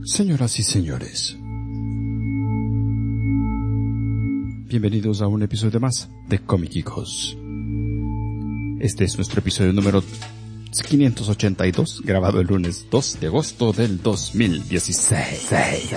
Señoras y señores, bienvenidos a un episodio más de Comiquicos. Este es nuestro episodio número 582, grabado el lunes 2 de agosto del 2016.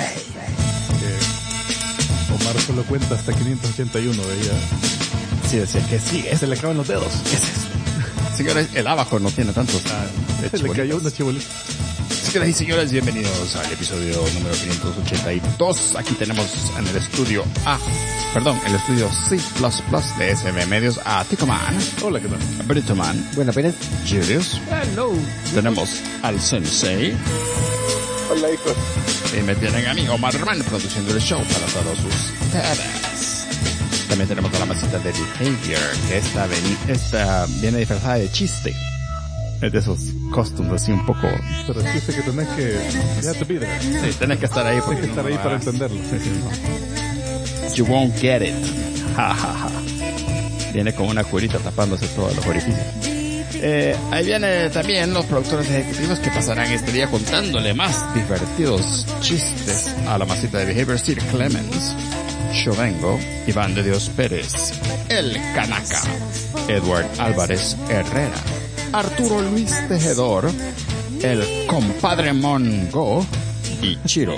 Omar solo cuenta hasta 581 de ella. Sí, decía que sí, Se le acaban los dedos. ¿Qué es esto? Señores, el abajo no tiene tantos. Se le cayó una chibolita. Señoras y señores, bienvenidos al episodio número 582. Aquí tenemos en el estudio el estudio C++ de SM Medios a Ticoman. Hola, ¿qué tal? Britoman. Buenas penas. Julius. Hello. Tenemos al Sensei. Hola, hijos. Y me tienen a mí, Omar Herman, produciendo el show para todos ustedes. También tenemos a la masita de Behavior, que esta viene disfrazada de chiste. Es de esos costumes así un poco... Pero el chiste que tenés que... Ya te pide. Sí, tenés que estar ahí porque Tienes que estar ahí para entenderlo. You won't get it. Ja, ja, ja. Viene con una curita tapándose todos los orificios. Ahí viene también los productores ejecutivos que pasarán este día contándole más divertidos chistes a la masita de Behavior, Sir Clemens, Yo Vengo, Iván de Dios Pérez, El Canaca, Edward Álvarez Herrera, Arturo Luis Tejedor, el compadre Mongo y Chiro.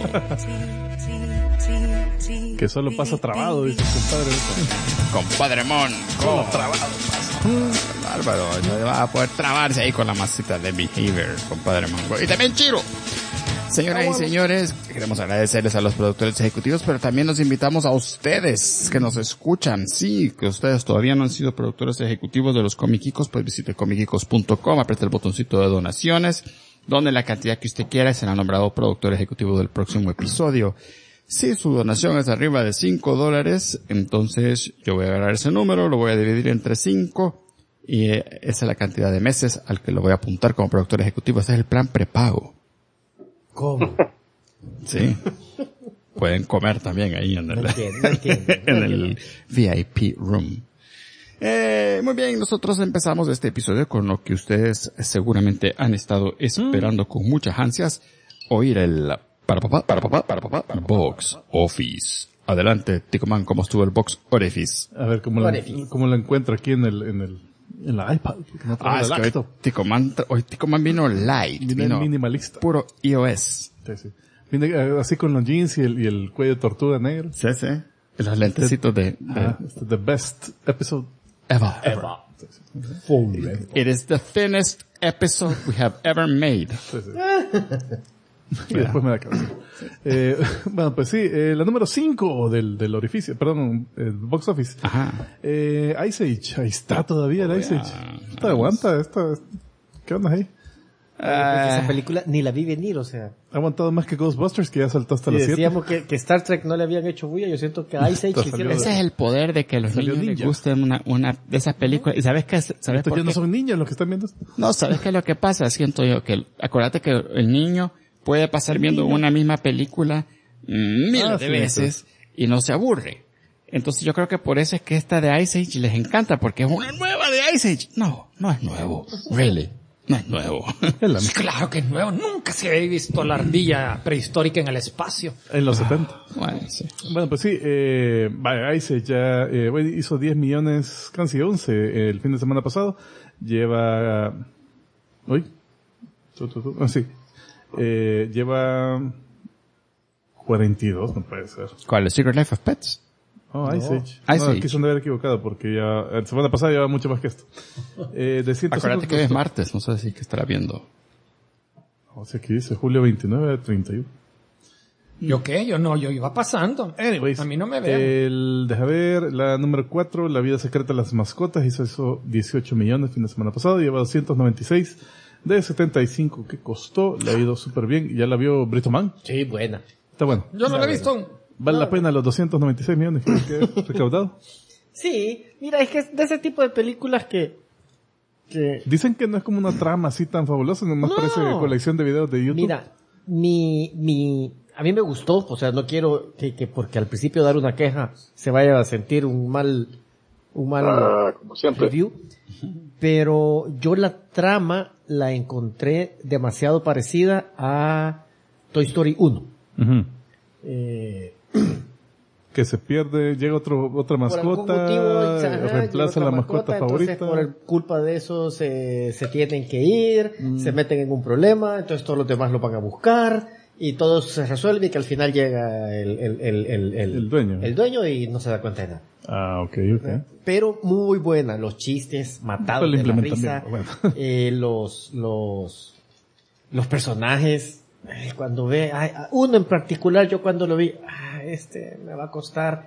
Que solo pasa trabado, dice el compadre. Compadre Mongo. Solo trabado pasa. Bárbaro, no va a poder trabarse ahí con la masita de Behavior, compadre Mongo. Y también Chiro. Señoras y señores, queremos agradecerles a los productores ejecutivos, pero también los invitamos a ustedes que nos escuchan. Sí, que ustedes todavía no han sido productores ejecutivos de los Comiquicos, pues visite comiquicos.com, apriete el botoncito de donaciones, donde la cantidad que usted quiera será nombrado productor ejecutivo del próximo episodio. Si su donación es arriba de $5, entonces yo voy a agarrar ese número, lo voy a dividir entre 5, y esa es la cantidad de meses al que lo voy a apuntar como productor ejecutivo. Ese es el plan prepago. ¿Cómo? Sí. Pueden comer también ahí en el, No entiendo. en el VIP room. Muy bien, nosotros empezamos este episodio con lo que ustedes seguramente han estado esperando con muchas ansias, oír el Box Office. Adelante, Ticoman, ¿cómo estuvo el Box Office? A ver, ¿cómo lo encuentro aquí en la iPad? No Es que hoy Ticoman vino light. Vino minimalista. Puro iOS. Sí. Viene así con los jeans y el cuello de tortuga negro. Sí. Y los lentecitos de The best episode ever. It is the thinnest episode we have ever made. Sí. Y después me da cabeza. Bueno, pues sí, la número 5 del orificio, perdón, el Box Office. Ajá. Ice Age, ahí está todavía el Ice Age. Esta aguanta, ¿qué onda ahí? Esa película ni la vi venir, o sea. Ha aguantado más que Ghostbusters, que ya saltó hasta las 7. Decíamos que Star Trek no le habían hecho bulla, yo siento que Ice Age hicieron. Ese es el poder de que los niños les gusten una de esas películas. ¿Y sabes qué? ¿Sabes por qué? No son niños los que están viendo esto. No, ¿sabes qué es lo que pasa? Siento yo que, acuérdate que el niño puede pasar viendo una misma película miles de veces y no se aburre. Entonces yo creo que por eso es que esta de Ice Age les encanta, porque es una nueva de Ice Age. No es nuevo. Really. No es nuevo. Claro que es nuevo. Nunca se había visto la ardilla prehistórica en el espacio. En los 70. Bueno, sí. Bueno, pues sí, Ice Age ya hizo 10 millones, casi 11 el fin de semana pasado. Lleva... Sí. Lleva 42, no puede ser. ¿Cuál? ¿El Secret Life of Pets? Ice Age. Ice Age. Aquí se han de haber equivocado porque ya, la semana pasada lleva mucho más que esto. Acuérdate que es martes, no sé si que estará viendo. O sea, aquí dice julio 29 a 31. ¿Yo qué? Yo iba pasando. Anyways. A mí no me ven. Deja ver, la número 4, La vida secreta de las mascotas, hizo eso 18 millones el fin de semana pasado, lleva 296 de 75 que costó, le ha ido súper bien. ¿Ya la vio Britoman? Sí, buena. Está bueno. Yo no la he visto. ¿Vale la pena los 296 millones que he recaudado? Sí, mira, es que es de ese tipo de películas que... Dicen que no es como una trama así tan fabulosa, nomás parece colección de videos de YouTube. Mira, a mí me gustó, o sea, no quiero que porque al principio dar una queja se vaya a sentir un mal como siempre. review, pero yo la trama la encontré demasiado parecida a Toy Story 1. Ujú. Eh, Que se pierde, llega otra mascota, reemplaza la mascota favorita. Entonces, por culpa de eso se tienen que ir, se meten en un problema, entonces todos los demás lo van a buscar y todo se resuelve y que al final llega el dueño. El dueño y no se da cuenta de nada. Ah, ok. Pero muy buena, los chistes matados Lo de la implementan risa, bien, los personajes, cuando ve, uno en particular, yo cuando lo vi, me va a costar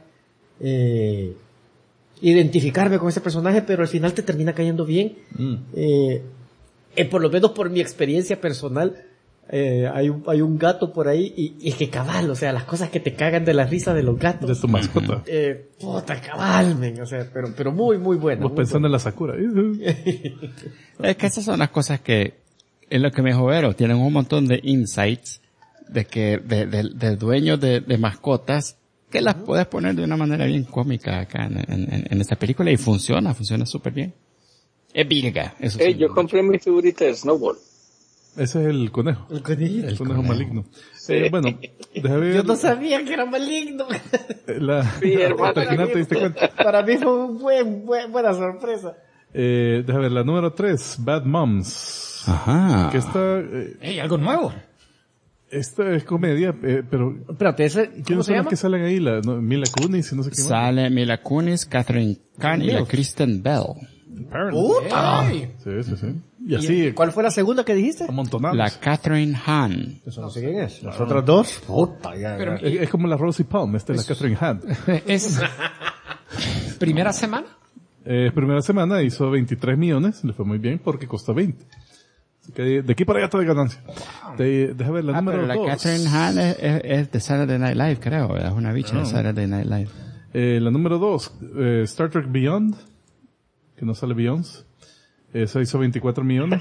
identificarme con ese personaje, pero al final te termina cayendo bien. Por lo menos por mi experiencia personal, hay un gato por ahí y es que cabal, o sea, las cosas que te cagan de la risa de los gatos. De tu mascota. Puta, cabal, men, o sea, pero muy, muy buena. Vos pensando en la Sakura. Es que esas son las cosas que, en lo que me jovero, tienen un montón de insights de que, del dueño de mascotas, que las puedes poner de una manera bien cómica acá en esta película y funciona súper bien. Es virga, eso sí. Yo compré mi figurita de Snowball. Ese es el conejo. El conejito. El conejo maligno. Bueno, deja ver. Yo no sabía que era maligno. Sí, hermano. Hasta el final te diste cuenta. Para mí fue buena sorpresa. Deja ver, la número 3, Bad Moms. Ajá. Que está, Algo nuevo. esta es comedia, pero Espérate, ¿cómo ¿quiénes se son llama? los que salen ahí? Mila Kunis y no sé qué más. Sale Mila Kunis, Catherine Kahn y la Kristen Bell. ¡Puta! Ey. Sí. Y así, ¿Cuál fue la segunda que dijiste? amontonados. La Catherine Hahn. Eso no sé quién es. ¿Las otras dos? Puta, ya. Pero- Es como la Rosie Palm, esta es la Catherine Hahn. Es primera semana. Primera semana hizo 23 millones, le fue muy bien porque costó 20. Así que de aquí para allá todo de ganancia. Deja ver la número Pero la 2. Catherine Hahn es de Saturday Night Live, creo. Es una bicha de Saturday Night Live. La número 2, Star Trek Beyond, que no sale Beyoncé. Esa hizo 24 millones.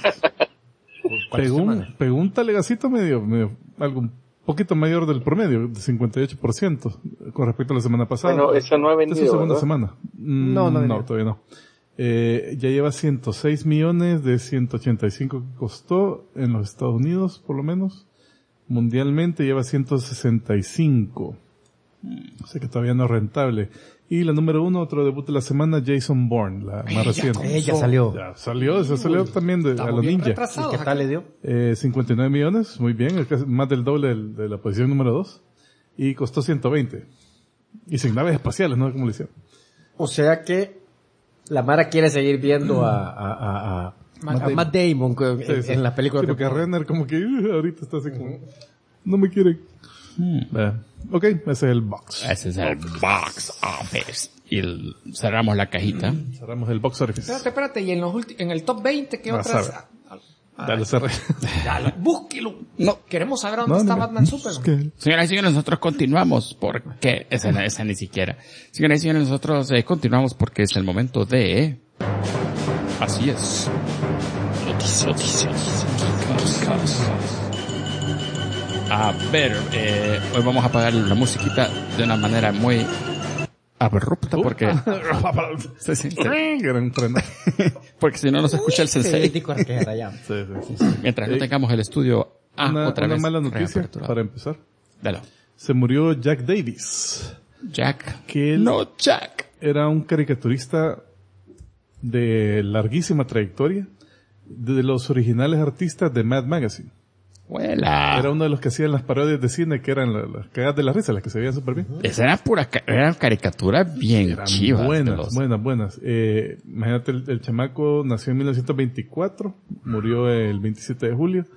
Pegó un talegacito medio, algo un poquito mayor del promedio, de 58% con respecto a la semana pasada. Bueno, esa no ha Esta es vendido, su segunda ¿verdad? semana. No, Todavía no. Ya lleva 106 millones de 185 que costó en los Estados Unidos, por lo menos. Mundialmente lleva 165. O sea que todavía no es rentable. Y la número 1, otro debut de la semana, Jason Bourne, la más reciente. Ella salió. Ya salió, esa salió también a Estamos los bien ninja. retrasados. ¿Qué tal le dio? 59 millones, muy bien, es casi más del doble de la posición número 2. Y costó 120. Y sin naves espaciales, ¿no? ¿Cómo le hicieron? O sea que la Mara quiere seguir viendo a Matt Damon en la película. Sí, porque Renner como que ahorita está así como... No me quiere. Ok, ese es el box. Ese es el box office. Y cerramos la cajita. Cerramos el box office. Espérate, y en el top 20, ¿qué Vas otras? a Dale, cerré. Búsquelo. No. Queremos saber dónde está Batman Superman. Señoras y señores, nosotros continuamos porque... Esa ni siquiera. Señoras y señores, nosotros continuamos porque es el momento de... Así es. Noticias. A ver, hoy vamos a apagar la musiquita de una manera muy abrupta porque... Sí. Era un tren. Porque si no nos escucha el sensei. Sí. Mientras no tengamos el estudio otra Una vez mala noticia reaperturado. para empezar. Dalo. Se murió Jack Davis. Jack. Que él No, Jack. era un caricaturista de larguísima trayectoria, de los originales artistas de Mad Magazine. Huela. Era uno de los que hacían las parodias de cine, que eran las cagadas de la risa, las que se veían súper bien. Esa era eran caricaturas bien Eran chivas. de buenas, los- buenas. Imagínate, el chamaco nació en 1924, murió el 27 de julio.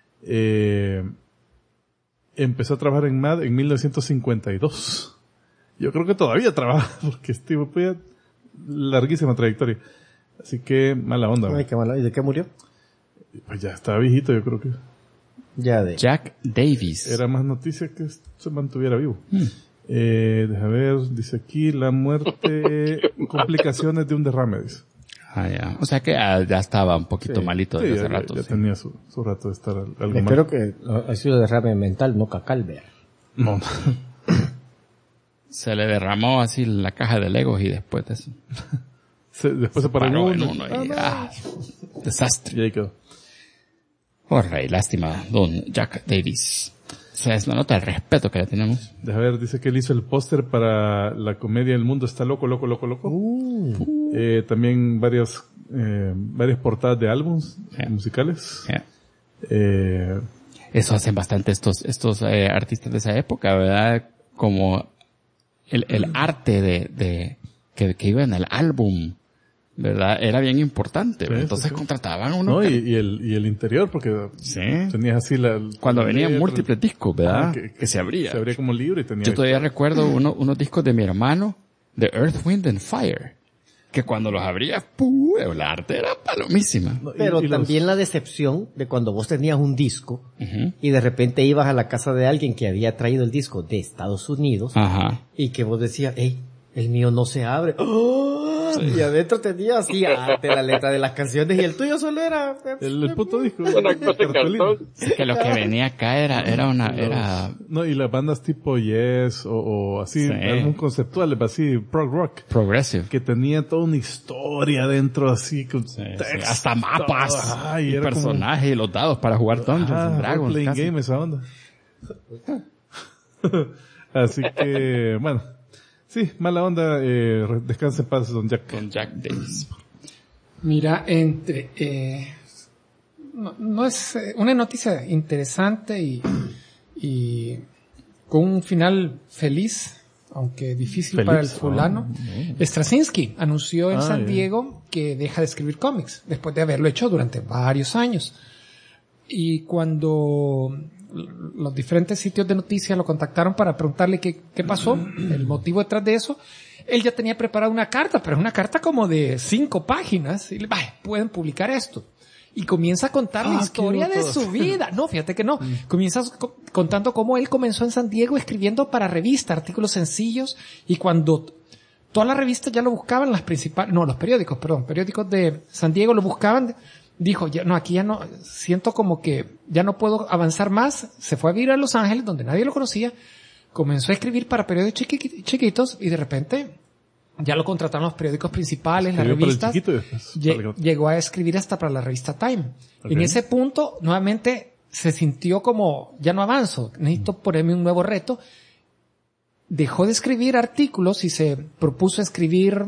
Empezó a trabajar en MAD en 1952. Yo creo que todavía trabaja, porque este tipo fue larguísima trayectoria. Así que, mala onda. Ay, qué mala. ¿Y de qué murió? Pues ya estaba viejito, yo creo que Ya de... Jack Davis. era más noticia que se mantuviera vivo. Deja ver, dice aquí, la muerte, complicaciones de un derrame, dice. Ya. O sea que ya estaba un poquito malito desde Sí, hace ya rato. ya sí. tenía su rato de estar algo mal. Espero que ha sido derrame mental, no cacal, vea. No. Se le derramó así la caja de Legos y después de eso. Después se paró en uno. uno y, desastre. Y ahí quedó. Alright, lástima, don Jack Davis. sea, es la nota del respeto que le tenemos. Deja ver, dice que él hizo el póster para la comedia El Mundo Está Loco. También varias portadas de álbums musicales. Eso hacen bastante estos artistas de esa época, ¿verdad? Como el arte de que iba en el álbum, ¿verdad? Era bien importante. Sí, entonces contrataban uno. No, y el interior, porque tenías así cuando venían múltiples discos, ¿verdad? Que se abría. Se abría como libro y tenía... Yo todavía recuerdo unos discos de mi hermano, de Earth, Wind and Fire, que cuando los abrías, el arte era palomísima. Pero también la decepción de cuando vos tenías un disco y de repente ibas a la casa de alguien que había traído el disco de Estados Unidos y que vos decías, hey, el mío no se abre. ¡Oh! Y adentro tenía así arte la letra de las canciones y el tuyo solo era el puto disco. Que lo que venía acá era una... No, y las bandas tipo Yes o así, algún conceptual, así, prog rock. Progressive. Que tenía toda una historia dentro así, con texto, hasta mapas y personajes como... y los dados para jugar Dungeons and Dragons. Playing game, esa onda. Así que, bueno. Sí, mala onda, descanse en paz, don Jack. Don Jack Davis. Mira, no es una noticia interesante y con un final feliz, aunque difícil para el fulano. Straczynski anunció en San Diego que deja de escribir cómics, después de haberlo hecho durante varios años. Y cuando los diferentes sitios de noticias lo contactaron para preguntarle qué pasó, el motivo detrás de eso, él ya tenía preparada una carta, pero es una carta como de 5 páginas, y le pueden publicar esto. Y comienza a contar la historia de su vida. No, fíjate que no. Comienza contando cómo él comenzó en San Diego escribiendo para revistas, artículos sencillos, y cuando todas las revistas ya lo buscaban, los periódicos de San Diego lo buscaban, dijo, aquí ya no, siento como que ya no puedo avanzar más. Se fue a vivir a Los Ángeles, donde nadie lo conocía. Comenzó a escribir para periódicos chiquitos y de repente ya lo contrataron los periódicos principales, las revistas. Llegó a escribir hasta para la revista Time. En ese punto, nuevamente, se sintió como, ya no avanzo, necesito ponerme un nuevo reto. Dejó de escribir artículos y se propuso escribir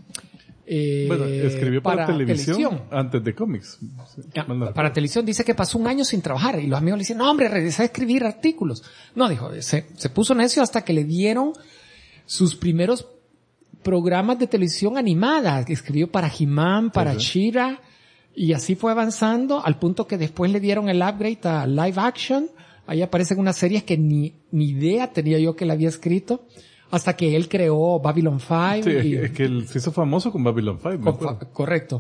escribió para televisión antes de cómics. Para televisión dice que pasó un año sin trabajar y los amigos le dicen, no hombre, regresa a escribir artículos. No, dijo, se puso necio hasta que le dieron sus primeros programas de televisión animada, que escribió para He-Man, para She-Ra, y así fue avanzando al punto que después le dieron el upgrade a live action. Ahí aparecen unas series que ni idea tenía yo que la había escrito. Hasta que él creó Babylon 5. Sí, es que él se hizo famoso con Babylon 5. Correcto.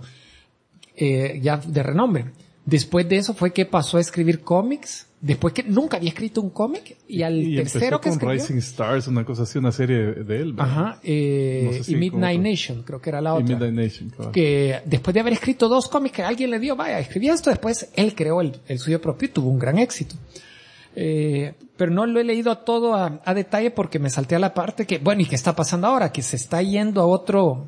Ya de renombre. Después de eso fue que pasó a escribir cómics. Después que nunca había escrito un cómic. Y tercero que escribió. Rising Stars, una cosa así, una serie de él. Ajá. Y Midnight Nation, creo que era la otra. Midnight Nation, claro. Que después de haber escrito 2 cómics que alguien le dio, escribí esto, después él creó el suyo propio y tuvo un gran éxito. Pero no lo he leído todo a detalle porque me salté a la parte que, ¿y qué está pasando ahora? Que se está yendo a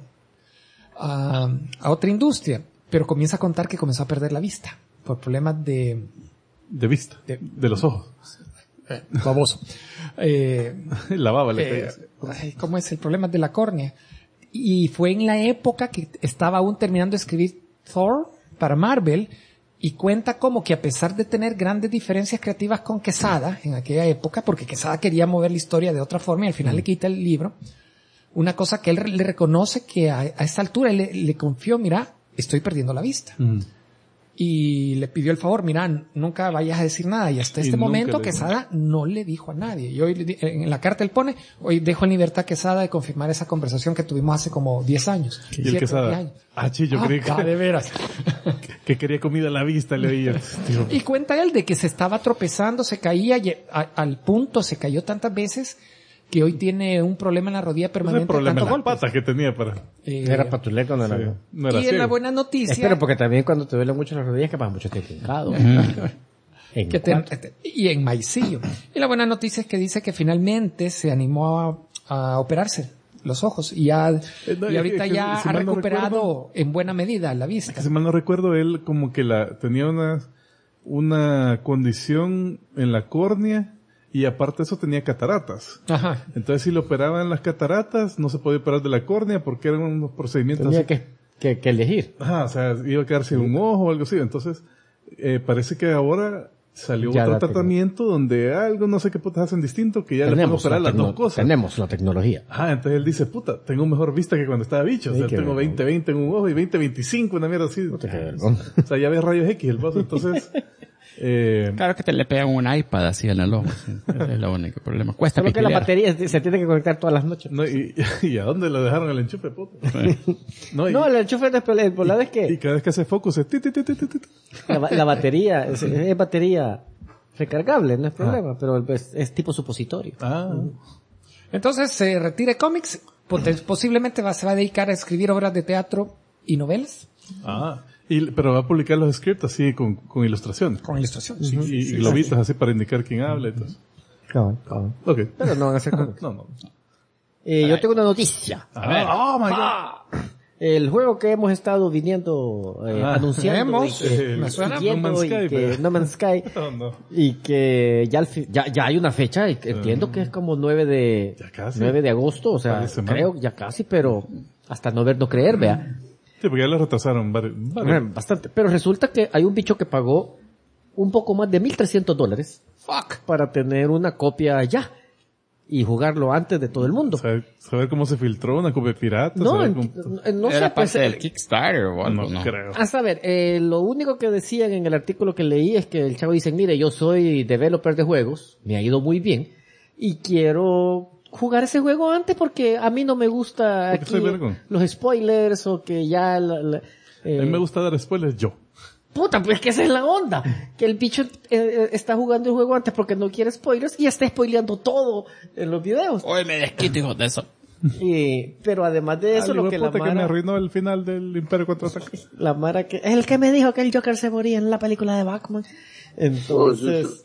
otra industria, pero comienza a contar que comenzó a perder la vista por problemas de vista, de los ojos. Baboso. La baba le caía. ¿Cómo es el problema de la córnea? Y fue en la época que estaba aún terminando de escribir Thor para Marvel. Y cuenta como que a pesar de tener grandes diferencias creativas con Quesada en aquella época, porque Quesada quería mover la historia de otra forma y al final le quita el libro, una cosa que él le reconoce que a esta altura él le confió, mira, estoy perdiendo la vista. Y le pidió el favor, mira, nunca vayas a decir nada. Y hasta este momento Quesada no le dijo a nadie. Y hoy en la carta él pone, hoy dejo en libertad a Quesada de confirmar esa conversación que tuvimos hace como 10 años. Y el Quesada, yo creí que... de veras. que quería comida a la vista, le oía. Y cuenta él de que se estaba tropezando, se caía, al punto se cayó tantas veces que hoy tiene un problema en la rodilla permanente. El problema en las patas que tenía para... Era patuleco, no era. No era y en la buena noticia... Espero, porque también cuando te duelen mucho las rodillas, que pasa mucho tiempo hincado. Y en maicillo. Y la buena noticia es que dice que finalmente se animó a operarse los ojos y ahorita ya ha recuperado en buena medida la vista. Si mal no recuerdo, él como que tenía una condición en la córnea y aparte eso tenía cataratas. Ajá. Entonces si lo operaban las cataratas, no se podía operar de la córnea porque eran unos procedimientos Tenía así. que elegir. Ajá, o sea, iba a quedar sin un ojo o algo así. Entonces, parece que ahora salió Ya otro tratamiento donde algo, no sé qué putas hacen distinto, que ya le pueden operar las dos cosas. Tenemos la tecnología. Ah, entonces él dice, puta, tengo mejor vista que cuando estaba bicho. O sea, tengo 20-20 en un ojo y 20-25, una mierda así. O sea, ya ves rayos X el vaso, entonces... Claro que te le pegan un iPad así en el ojo. Sí. Ese es el único problema. Cuesta Solo que la batería se tiene que conectar todas las noches. No, ¿y a dónde lo dejaron el enchufe, puta? Sí. No, el enchufe de el volado es que... Y cada vez que hace focus es... La batería es batería recargable, no es problema, pero es tipo supositorio. Entonces se retira de cómics, posiblemente se va a dedicar a escribir obras de teatro y novelas. Pero va a publicar los scripts así con ilustraciones. Con ilustraciones. Y globitos así para indicar quién habla y todo. Cabrón. Okay. Pero no van a hacer cómics. No. Yo tengo una noticia. A ver. Oh my God. El juego que hemos estado viniendo anunciando me suena No Man's Sky y que ya hay una fecha, entiendo que es como 9 de agosto, o sea, creo ya casi, pero hasta no ver no creer, vea. Sí, porque ya lo retrasaron bastante, pero resulta que hay un bicho que pagó un poco más de $1,300 para tener una copia ya y jugarlo antes de todo el mundo. Saber cómo se filtró una copia pirata. No ¿Era sé, parte del Kickstarter o algo? No creo. A saber, lo único que decían en el artículo que leí es que el chavo dice, mire, yo soy developer de juegos, me ha ido muy bien, y quiero jugar ese juego antes porque a mí no me gusta aquí los spoilers o que ya... a mí me gusta dar spoilers yo. Puta, pues que esa es la onda. Que el bicho está jugando el juego antes porque no quiere spoilers y está spoileando todo en los videos. Hoy me desquito, hijo de eso. Pero además de eso, lo que la Mara... que me arruinó el final del Imperio Contraataca. La Mara que... Es el que me dijo que el Joker se moría en la película de Batman. Entonces...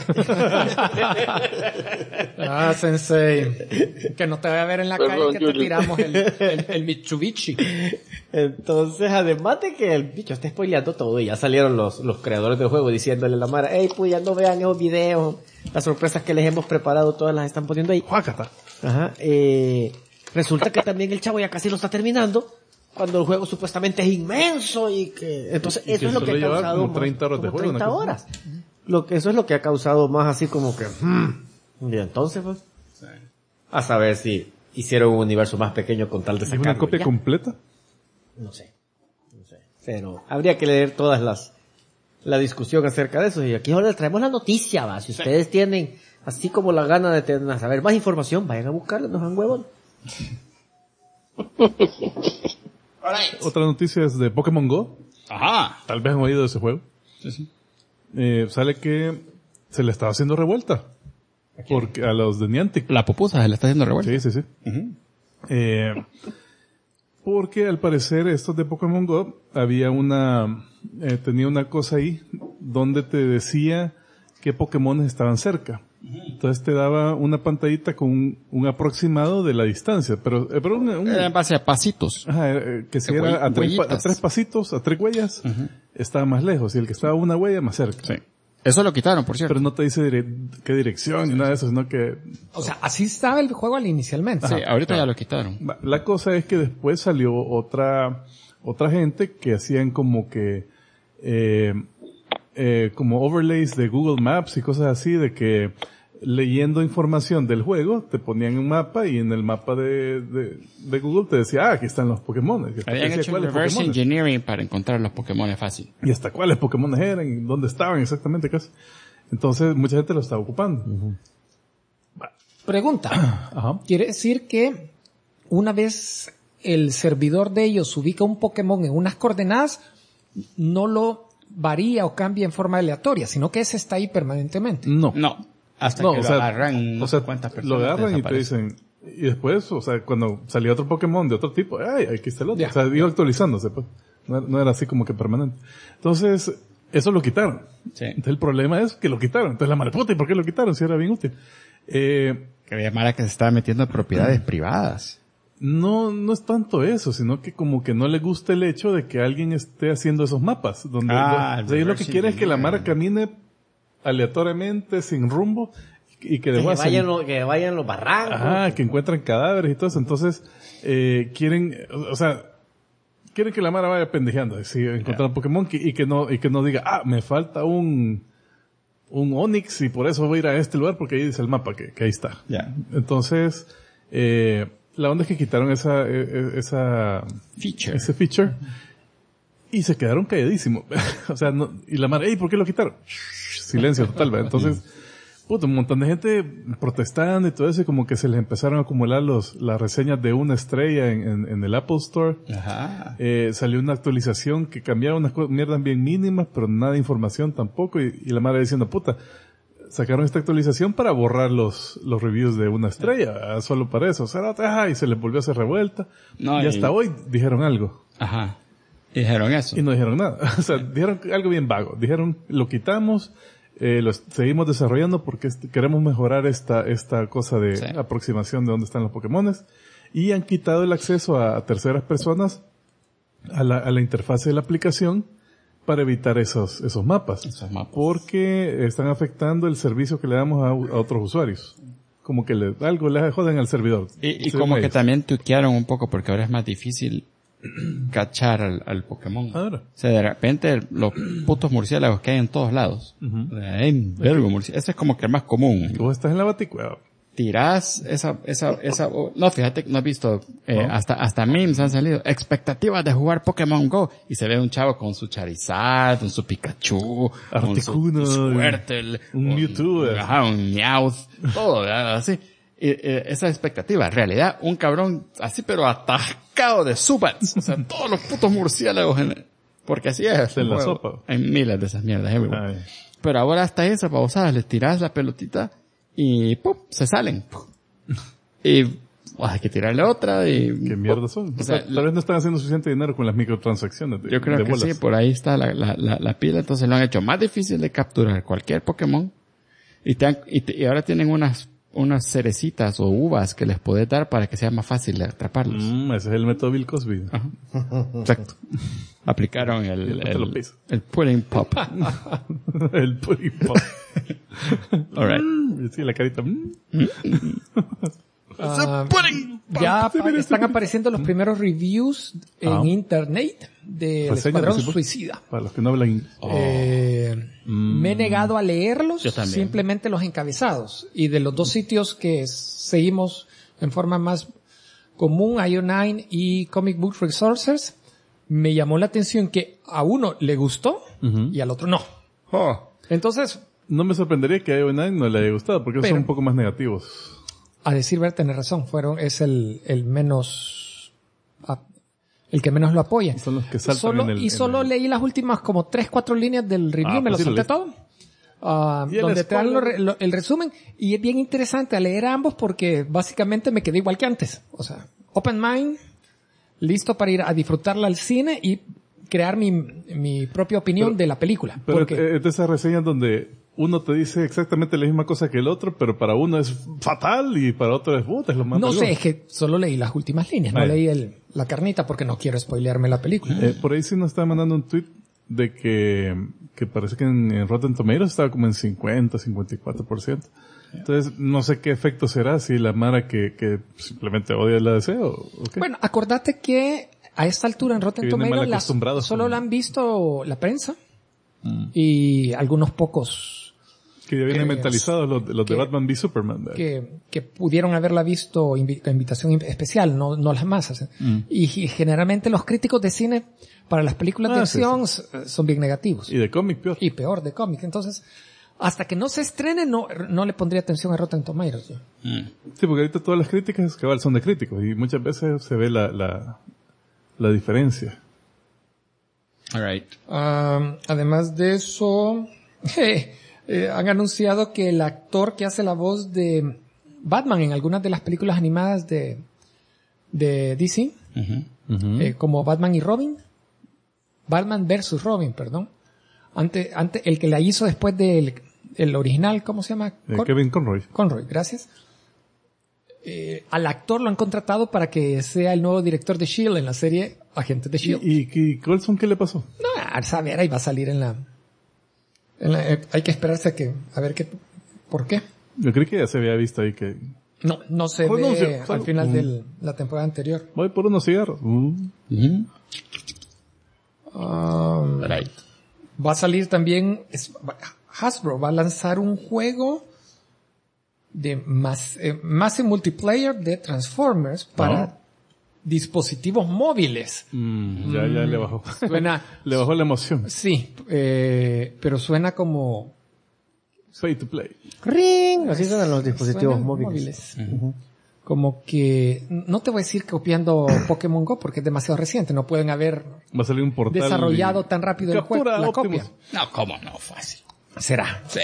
Sensei. Que no te vaya a ver en la calle que te tiramos el Mitsubishi. Entonces, además de que el bicho está spoileando todo, y ya salieron los creadores del juego diciéndole a la Mara, hey, pues ya no vean esos videos, las sorpresas que les hemos preparado, todas las están poniendo ahí. Ajá. Resulta que también el chavo ya casi lo está terminando, cuando el juego supuestamente es inmenso y que... Entonces, eso es lo que ha causado... Como 30 horas de juego. 30 horas. Eso es lo que ha causado más así como que... Y entonces, pues... Sí. A saber si hicieron un universo más pequeño con tal de sacarlo. ¿Una copia completa? No sé. Pero habría que leer la discusión acerca de eso. Y aquí ahora les traemos la noticia, va. Si ustedes tienen así como la gana de saber más información, vayan a buscarla, no sean huevón. Otra noticia es de Pokémon Go. Ajá. Tal vez han oído de ese juego. Sí. Sale que se le estaba haciendo revuelta. Porque a los de Niantic. La pupusa se le está haciendo revuelta. Sí. Uh-huh. Porque al parecer estos de Pokémon Go había tenía una cosa ahí donde te decía qué Pokémon estaban cerca. Entonces te daba una pantallita con un aproximado de la distancia, pero en base a pasitos. Ajá, que si era a 3 pasitos, a 3 huellas, estaba más lejos, y el que estaba a una huella más cerca. Sí. Eso lo quitaron, por cierto. Pero no te dice qué dirección ni nada de eso, sino que... O sea, así estaba el juego inicialmente. Sí, ahorita ya lo quitaron. La cosa es que después salió otra gente que hacían como que como overlays de Google Maps y cosas así, de que leyendo información del juego te ponían un mapa, y en el mapa de Google te decía, aquí están los Pokémon. Habían hecho reverse engineering para encontrar los Pokémon fácil. Y hasta cuáles Pokémon eran y dónde estaban exactamente casi. Entonces mucha gente lo estaba ocupando. Uh-huh. Pregunta. Ajá. ¿Quiere decir que una vez el servidor de ellos ubica un Pokémon en unas coordenadas, no lo varía o cambia en forma aleatoria, sino que ese está ahí permanentemente? No. Hasta que lo agarran, no sé cuántas personas. Lo agarran y te dicen, y después, o sea, cuando salía otro Pokémon de otro tipo, ¡ay, aquí está el otro! Ya. O sea, iba actualizándose, pues. No era así como que permanente. Entonces, eso lo quitaron. Sí. Entonces el problema es que lo quitaron. Entonces la madre puta, ¿y por qué lo quitaron? Si era bien útil. Que había mara que se estaba metiendo en propiedades privadas. No es tanto eso, sino que como que no le gusta el hecho de que alguien esté haciendo esos mapas. O sea, lo que quiere es que la mara camine aleatoriamente, sin rumbo, y y que vayan los barrancos. Que encuentran cadáveres y todo eso. Entonces, quieren que la mara vaya pendejeando. Si encontrar un Pokémon y que no diga, me falta un Onix y por eso voy a ir a este lugar porque ahí dice el mapa que ahí está. Entonces, la onda es que quitaron ese feature y se quedaron calladísimos. O sea, y la mara, ¿por qué lo quitaron? Silencio total, ¿verdad? Entonces, un montón de gente protestando y todo eso, y como que se les empezaron a acumular las reseñas de 1 estrella en el Apple Store. Ajá. Salió una actualización que cambiaba unas mierdas bien mínimas, pero nada de información tampoco, y la madre diciendo, sacaron esta actualización para borrar los reviews de 1 estrella, solo para eso. O sea, y se les volvió a hacer revuelta. Y hasta hoy dijeron algo. Ajá. Y dijeron eso. Y no dijeron nada. O sea, dijeron algo bien vago. Dijeron, lo quitamos, lo seguimos desarrollando porque queremos mejorar esta cosa de aproximación de dónde están los Pokémones. Y han quitado el acceso a terceras personas a la interfase de la aplicación para evitar esos mapas. Porque están afectando el servicio que le damos a otros usuarios. Como que algo les joden al servidor. Y como que también tuquearon un poco porque ahora es más difícil cachar al Pokémon. O sea, de repente los putos murciélagos que hay en todos lados. Hay un vergo murciélago. Ese es como que el más común. Vos estás en la baticueva. Tirás no, fíjate, no has visto, hasta memes han salido, expectativas de jugar Pokémon Go, y se ve un chavo con su Charizard, con su Pikachu, Articuno, con su Squirtle, un Mewtwo, un Meowth, todo, ¿verdad? Así. Esa expectativa, en realidad, un cabrón así pero atascado de Zubats, o sea, todos los putos murciélagos porque así es. En la sopa. Hay miles de esas mierdas, pero ahora hasta esas babosadas, les tirás la pelotita y ¡pum! Se salen. Y hay que tirarle otra y... ¿Qué mierda son? O sea, tal vez no están haciendo suficiente dinero con las microtransacciones yo creo que bolas. Sí, por ahí está la pila, entonces lo han hecho más difícil de capturar cualquier Pokémon y ahora tienen unas cerecitas o uvas que les podés dar para que sea más fácil de atraparlos. Ese es el método Bill Cosby. Ajá. Exacto. Aplicaron el pudding pop. El pudding pop. All right. Sí, la carita. Ya están apareciendo los primeros reviews en internet del Escuadrón Suicida. Para los que no hablan inglés. Me he negado a leerlos, simplemente los encabezados. Y de los dos sitios que seguimos en forma más común, IO9 y Comic Book Resources, me llamó la atención que a uno le gustó y al otro no. Entonces... No me sorprendería que a IO9 no le haya gustado, porque son un poco más negativos. A decir verdad, tenés razón, es el menos, el que menos lo apoya. Son los que saltan solo leí las últimas como 3-4 líneas del review, me lo salté todo. Donde te dan el resumen, y es bien interesante a leer ambos porque básicamente me quedé igual que antes. O sea, open mind, listo para ir a disfrutarla al cine y crear mi propia opinión de la película. Pero es de esas reseñas donde uno te dice exactamente la misma cosa que el otro, pero para uno es fatal y para otro es lo más. No sé, es que solo leí las últimas líneas, no leí la carnita porque no quiero spoilearme la película. Por ahí sí nos estaba mandando un tweet de que parece que en Rotten Tomatoes estaba como en 50-54%. Entonces, no sé qué efecto será si la mara que simplemente odia la DC o qué. Bueno, acordate que a esta altura en Rotten Tomatoes solo la han visto la prensa y algunos pocos que ya vienen mentalizados los de Batman v Superman. Que pudieron haberla visto invitación especial, no las masas. Y generalmente los críticos de cine para las películas de acción son bien negativos. Y de cómic peor. Y peor de cómic. Entonces, hasta que no se estrene no le pondría atención a Rotten Tomatoes. Sí, porque ahorita todas las críticas cabal son de críticos y muchas veces se ve la diferencia. All right. Además de eso, han anunciado que el actor que hace la voz de Batman en algunas de las películas animadas de DC, como Batman versus Robin, perdón. Antes, el que la hizo después del original, ¿cómo se llama? Kevin Conroy. Conroy, gracias. Al actor lo han contratado para que sea el nuevo director de S.H.I.E.L.D. en la serie Agentes de S.H.I.E.L.D. ¿Y Coulson qué le pasó? No, a saber, ahí va a salir hay que esperarse a ver por qué. Yo creí que ya se había visto ahí que... No se ve al final de la temporada anterior. Voy por unos cigarros. Va a salir también... Hasbro va a lanzar un juego de más multiplayer de Transformers para dispositivos móviles. Ya le bajó. Suena... le bajó la emoción. Sí, pero suena como... Pay to play. ¡Ring! Así suenan los dispositivos móviles. Como que... No te voy a decir copiando Pokémon Go porque es demasiado reciente. No pueden haber... Va a salir un portal desarrollado tan rápido el juego, la copia. No, cómo no, fácil. ¿Será? Sí.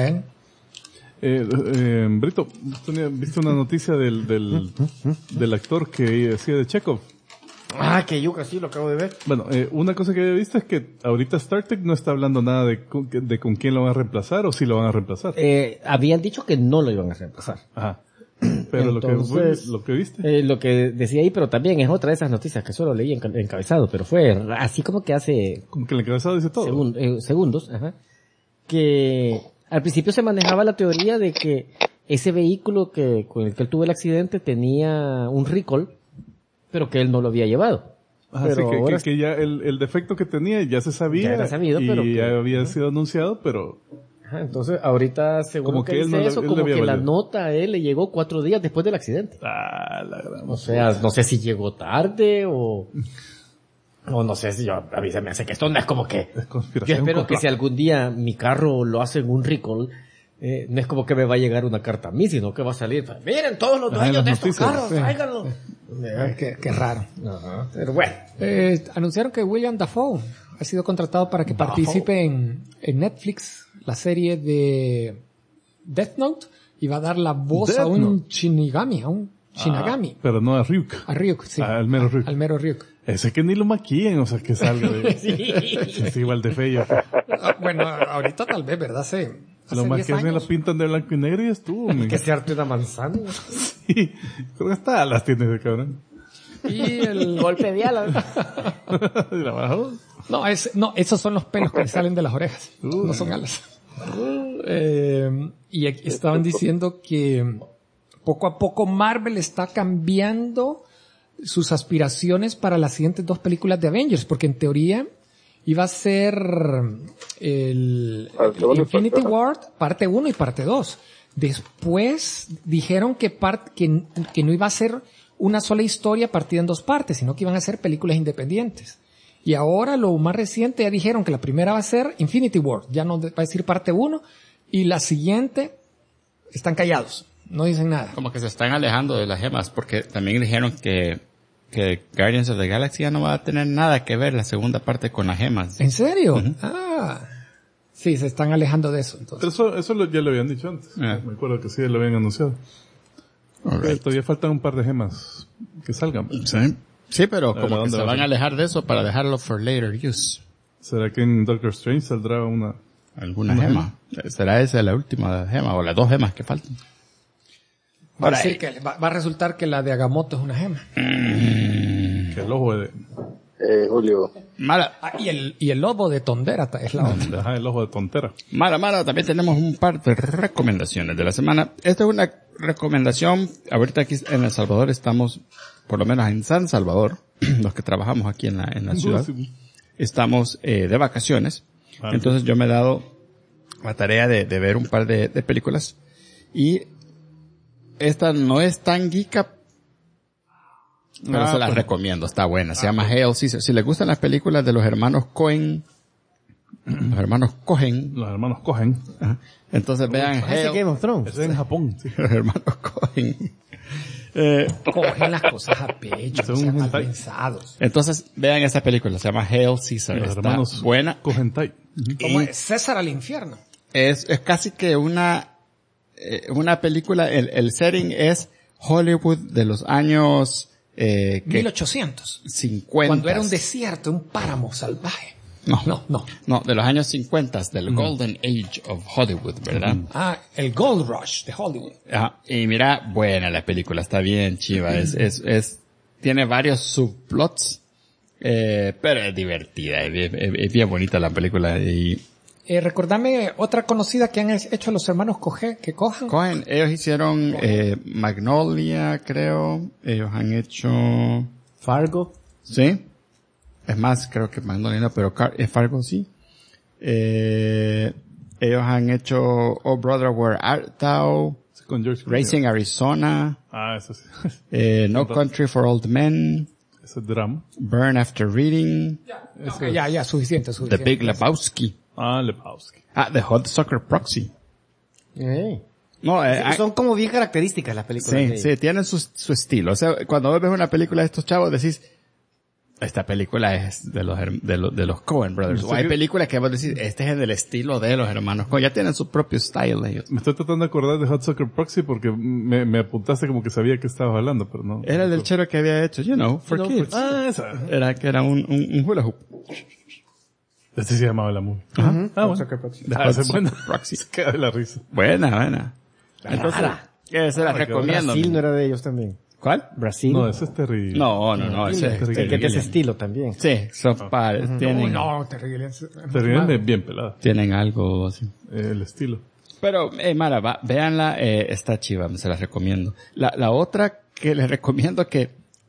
Brito, ¿viste una noticia del actor que hacía de Chekhov? Que yuca, sí, lo acabo de ver. Bueno, una cosa que había visto es que ahorita StarTech no está hablando nada de con quién lo van a reemplazar o si lo van a reemplazar. Habían dicho que no lo iban a reemplazar. Ajá. Pero entonces, lo que viste. Lo que decía ahí, pero también es otra de esas noticias que solo leí encabezado, pero fue así como que hace... Como que el encabezado dice todo. Segundos, que al principio se manejaba la teoría de que ese vehículo con el que él tuvo el accidente tenía un recall, pero que él no lo había llevado. Pero ahora que ya el defecto que tenía ya se sabía. Ya era sabido, pero ya había sido anunciado, pero... Entonces, ahorita, según como que dice eso, como que la nota a él le llegó 4 días después del accidente. La gran... O sea, no sé si llegó tarde o no sé si a mí se me hace que esto no es como que... Es conspiración. Yo espero que si algún día mi carro lo hacen un recall, no es como que me va a llegar una carta a mí, sino que va a salir, miren todos los dueños de estos carros, tráiganlo. Qué raro. Ajá. Pero bueno. Anunciaron que William Dafoe ha sido contratado para que participe en Netflix, la serie de Death Note, y va a dar la voz a un Shinigami, pero no a Ryuk. A Ryuk, sí. Al mero Ryuk. Al mero Ryuk. Ese que ni lo maquillen, o sea, que salga de... sí. Es igual de feo. Bueno, ahorita tal vez, ¿verdad? Sí. Lo más que hacen la pintan de blanco y negro y estuvo. Que se arte una manzana. Sí. Creo que hasta las tiene ese cabrón. Y el golpe de ala. ¿Y la bajó? No, esos son los pelos que le salen de las orejas. No son alas. Y aquí estaban diciendo que poco a poco Marvel está cambiando sus aspiraciones para las siguientes 2 películas de Avengers, porque en teoría iba a ser el Infinity War parte 1 y parte 2. Después dijeron que no iba a ser una sola historia partida en 2 partes, sino que iban a ser películas independientes. Y ahora lo más reciente ya dijeron que la primera va a ser Infinity War, ya no va a decir parte 1, y la siguiente están callados, no dicen nada. Como que se están alejando de las gemas, porque también dijeron que Guardians of the Galaxy ya no va a tener nada que ver la segunda parte con las gemas. ¿En serio? Sí, se están alejando de eso, entonces. Pero eso ya lo habían dicho antes. Me acuerdo que sí, lo habían anunciado. Right. Todavía faltan un par de gemas que salgan. Sí, pero como que se van a alejar de eso para dejarlo for later use. ¿Será que en Doctor Strange saldrá alguna gema? ¿Será esa la última gema o las 2 gemas que faltan? Va a resultar que la de Agamotto es una gema. Que el ojo de... Julio. Mara. Y el lobo de Tondera es la otra. Ajá, el ojo de Tontera. Mara, también tenemos un par de recomendaciones de la semana. Esta es una recomendación. Ahorita aquí en El Salvador estamos, por lo menos en San Salvador, los que trabajamos aquí en la ciudad, estamos de vacaciones. Entonces yo me he dado la tarea de ver un par de películas. Y esta no es tan geeka, pero se las recomiendo, está buena. Se llama Hail Caesar. Si les gustan las películas de los hermanos Cohen, ajá, entonces vean Hail. Game of Thrones. Es en Japón. Sí. Los hermanos Cohen. Cogen las cosas a pecho, son mal pensados. Entonces vean esta película, se llama Hail Caesar. Los está hermanos buena. Cohentai. ¿Cómo es? César al infierno. Es casi que una película, el setting es Hollywood de los años 1800. 50. Cuando era un desierto, un páramo salvaje. No, de los años 50, del Golden Age of Hollywood, ¿verdad? El Gold Rush de Hollywood. Ajá. Y mira, buena la película, está bien chiva, tiene varios subplots, pero es divertida, es bien bonita la película y Recordame otra conocida que han hecho los hermanos Cohen. Cohen, ellos hicieron Magnolia, creo. Ellos han hecho Fargo. Sí. Es más, creo que Magnolia no, pero Fargo sí. Ellos han hecho Oh Brother Where Art Thou, con George Racing Arizona, eso sí. No Country for Old Men, ese drama. Burn After Reading, Ya, suficiente. The Big Lebowski. Lebowski. The Hot Soccer Proxy. No, son como bien características las películas. Sí, tienen su estilo. O sea, cuando ves una película de estos chavos decís, esta película es de los Coen Brothers. O hay películas que vos decís, este es del estilo de los hermanos Coen. Ya tienen su propio style ellos. Me estoy tratando de acordar de Hot Soccer Proxy porque me apuntaste como que sabía que estabas hablando, pero no. Era del chero que había hecho, for Kids. Esa. Era un hula hoop. Este se llamaba la movie. Bueno. Soccer Proxy. Es buena. Proxy. Se queda de la risa. Buena. Entonces, se la recomiendo. Brasil no era de ellos también. ¿Cuál? Brasil. No, ese es terrible. No, ese es que es ese estilo también. Sí, son pares. Tienen Terrible bien pelada. Tienen algo así. El estilo. Pero, Mara, véanla, está chiva, se la recomiendo. La otra que les recomiendo que,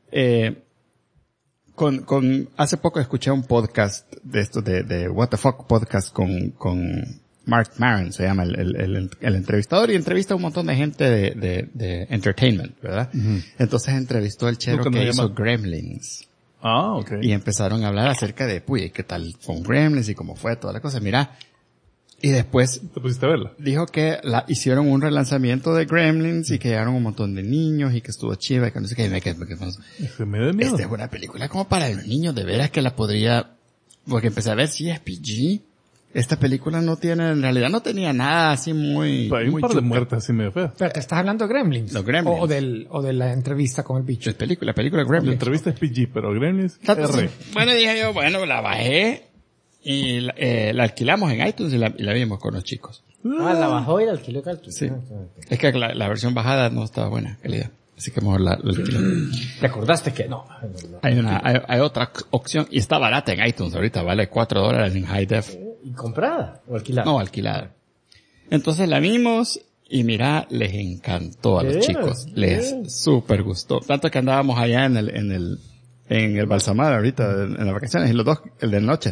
hace poco escuché un podcast de esto de What the Fuck podcast con Mark Maron, se llama el entrevistador, y entrevista a un montón de gente de entertainment, ¿verdad? Uh-huh. Entonces entrevistó al chero que hizo Gremlins. Okay. Y empezaron a hablar acerca de, qué tal con Gremlins y cómo fue toda la cosa. Mira, y después ¿te pusiste a verla? Dijo que hicieron un relanzamiento de Gremlins y que llegaron un montón de niños y que estuvo chiva y que no sé qué. Me da miedo. Esta es una película como para los niños, de veras que la podría, porque empecé a ver si es PG. Esta película en realidad no tenía nada así muy... Hay un par de muertes así medio feas. Pero te estás hablando de Gremlins. Los Gremlins. O de la entrevista con el bicho. La película Gremlins. La entrevista es PG, pero Gremlins R. Bueno, dije yo, la bajé y la alquilamos en iTunes y la vimos con los chicos. La bajó y la alquiló en iTunes. Sí. Es que la versión bajada no estaba buena calidad. Así que mejor la alquilamos. ¿Te acordaste que no? Hay otra opción y está barata en iTunes ahorita, vale $4 en high def. ¿Y comprada o alquilada? No, alquilada. Entonces la vimos y mira, les encantó a los chicos. Les súper gustó. Tanto que andábamos allá en el Balsamar ahorita, en las vacaciones, y los dos, el de noche.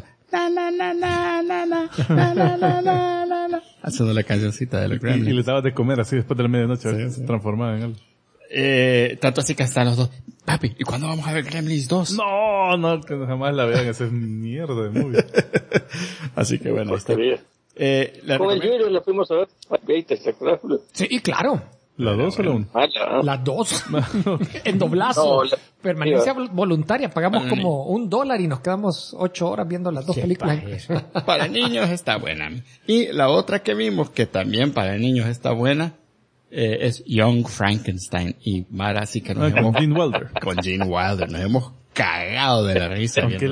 Haciendo la cancioncita de los Gremlins. Y les dabas de comer así después de la medianoche, se transformaba en algo. Tanto así que están los dos. Papi, ¿y cuándo vamos a ver Gremlins 2? No, que jamás la vean, esa es mierda de movie. Así que bueno, está bien. Con el Junior la fuimos a ver. ¿Te acuerdas? Sí, claro. ¿La 2 o la 1? La 2. En doblazo. Permanencia voluntaria. Pagamos como $1 y nos quedamos 8 horas viendo las dos películas. Para niños está buena. Y la otra que vimos, que también para niños está buena, es Young Frankenstein. Y Mara sí que nos con Gene Wilder. Con Gene Wilder. Nos hemos cagado de la risa. Aunque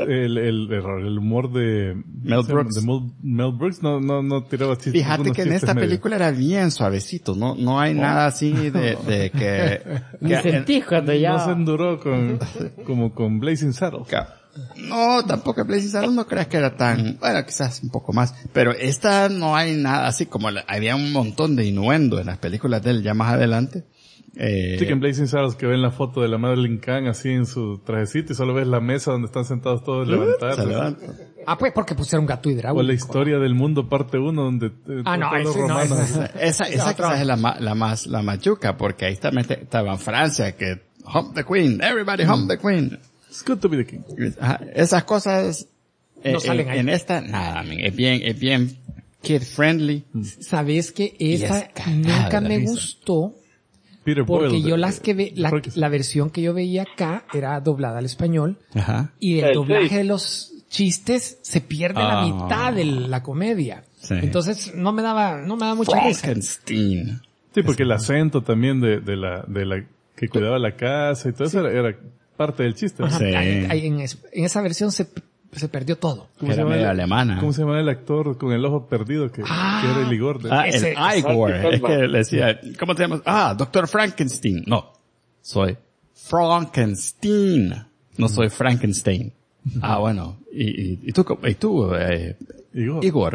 el humor de Mel Brooks. De Mel Brooks no tiraba chistes. Fíjate que en esta película era bien suavecito. No hay nada así de que... Ni sentí cuando ya... No se enduró como con Blazing Saddles. No, tampoco Blazing Saddles no creas que era tan... Bueno, quizás un poco más. Pero esta no hay nada así como... Había un montón de innuendo en las películas de él ya más adelante. Sí, que en Blazing Saddles que ven la foto de la Madeline Kahn así en su trajecito y solo ves la mesa donde están sentados todos levantados. Pues porque pusieron gato hidráulico. O la historia del mundo parte 1 donde los romanos. Esa quizás es la más yuca, porque ahí estaba en Francia que hump the queen, everybody hump the queen. It's good to be the king. Esas cosas no salen ahí. En esta nada, es bien kid friendly. Sabes que esa nunca me gustó. Porque yo la versión que yo veía acá era doblada al español. Ajá. Y el doblaje de los chistes se pierde la mitad de la comedia. Sí. Entonces no me daba mucha risa. Frankenstein. Sí, porque el acento también de la que cuidaba la casa y todo eso era parte del chiste. Sí. En esa versión se perdió todo. Era medio alemana. ¿Cómo se llama el actor con el ojo perdido que era el Igor? El Igor. Es que le decía, ¿cómo te llamas? Dr. Frankenstein. No, soy Frankenstein. No soy Frankenstein. Bueno. ¿Y tú, Igor?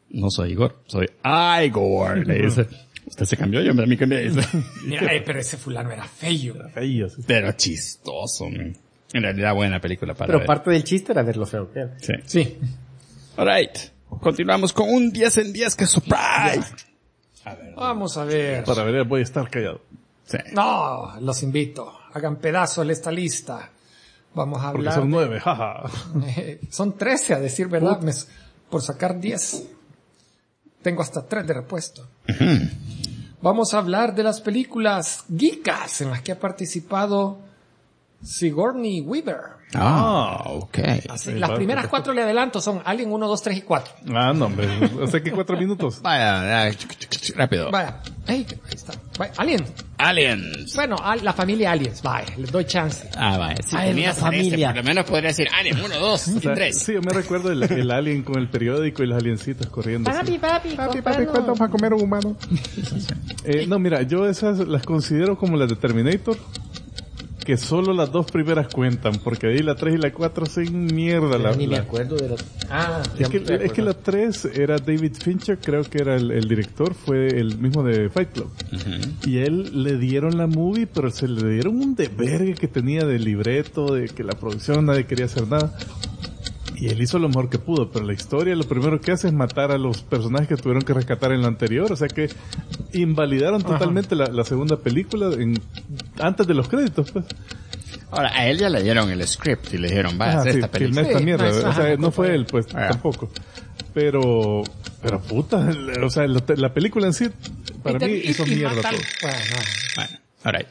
No soy Igor, soy Igor, le dice. Usted se cambió, yo a mí cambié. Mira, pero ese fulano era feo. Era feo, sí. Pero chistoso, man. En realidad, buena película para Pero ver. parte del chiste era ver lo feo que era. Sí. Sí. Alright. Continuamos con un 10 en 10 que es surprise. Vamos a ver. Para ver, voy a estar callado. Sí. No, los invito. Hagan pedazos de esta lista. Vamos a Porque hablar. son 9, jaja. Son 13, a decir verdad. Por sacar 10. Tengo hasta 3 de repuesto. Vamos a hablar de las películas geekas en las que ha participado Sigourney Weaver. Ok. Así, las primeras 4 le adelanto son Alien 1, 2, 3 y 4. Ah, no, hombre. O sea que 4 minutos. Vaya, rápido. Vaya, ahí está. Vaya, Alien. Aliens. Bueno, la familia Aliens. Vaya, les doy chance. Vaya. Si Ay, tenías la familia. por lo menos podría decir Alien 1, 2 y O sea, 3. sí, yo me recuerdo el alien con el periódico y los aliencitos corriendo. así. Papi, ¿Cuánto vas a comer un humano? No, mira, yo esas las considero como las de Terminator, que solo las 2 primeras cuentan, porque ahí la 3 y la 4 son mierda. Ni me acuerdo de los... Es que la 3 era David Fincher, creo que era el director, fue el mismo de Fight Club. Y a él le dieron la movie, pero se le dieron un debergue que tenía de libreto, de que la producción nadie quería hacer nada. Y él hizo lo mejor que pudo, pero la historia lo primero que hace es matar a los personajes que tuvieron que rescatar en la anterior, o sea que invalidaron totalmente la segunda película antes de los créditos, pues. Ahora, a él ya le dieron el script y le dijeron, vaya, haz esta película. Filmé esta mierda, Sí, o sea, ajá, no fue él, pues, tampoco. Pero puta, o sea, la película en sí, para mí hizo mierda matan- todo. Bueno, Bueno, alright.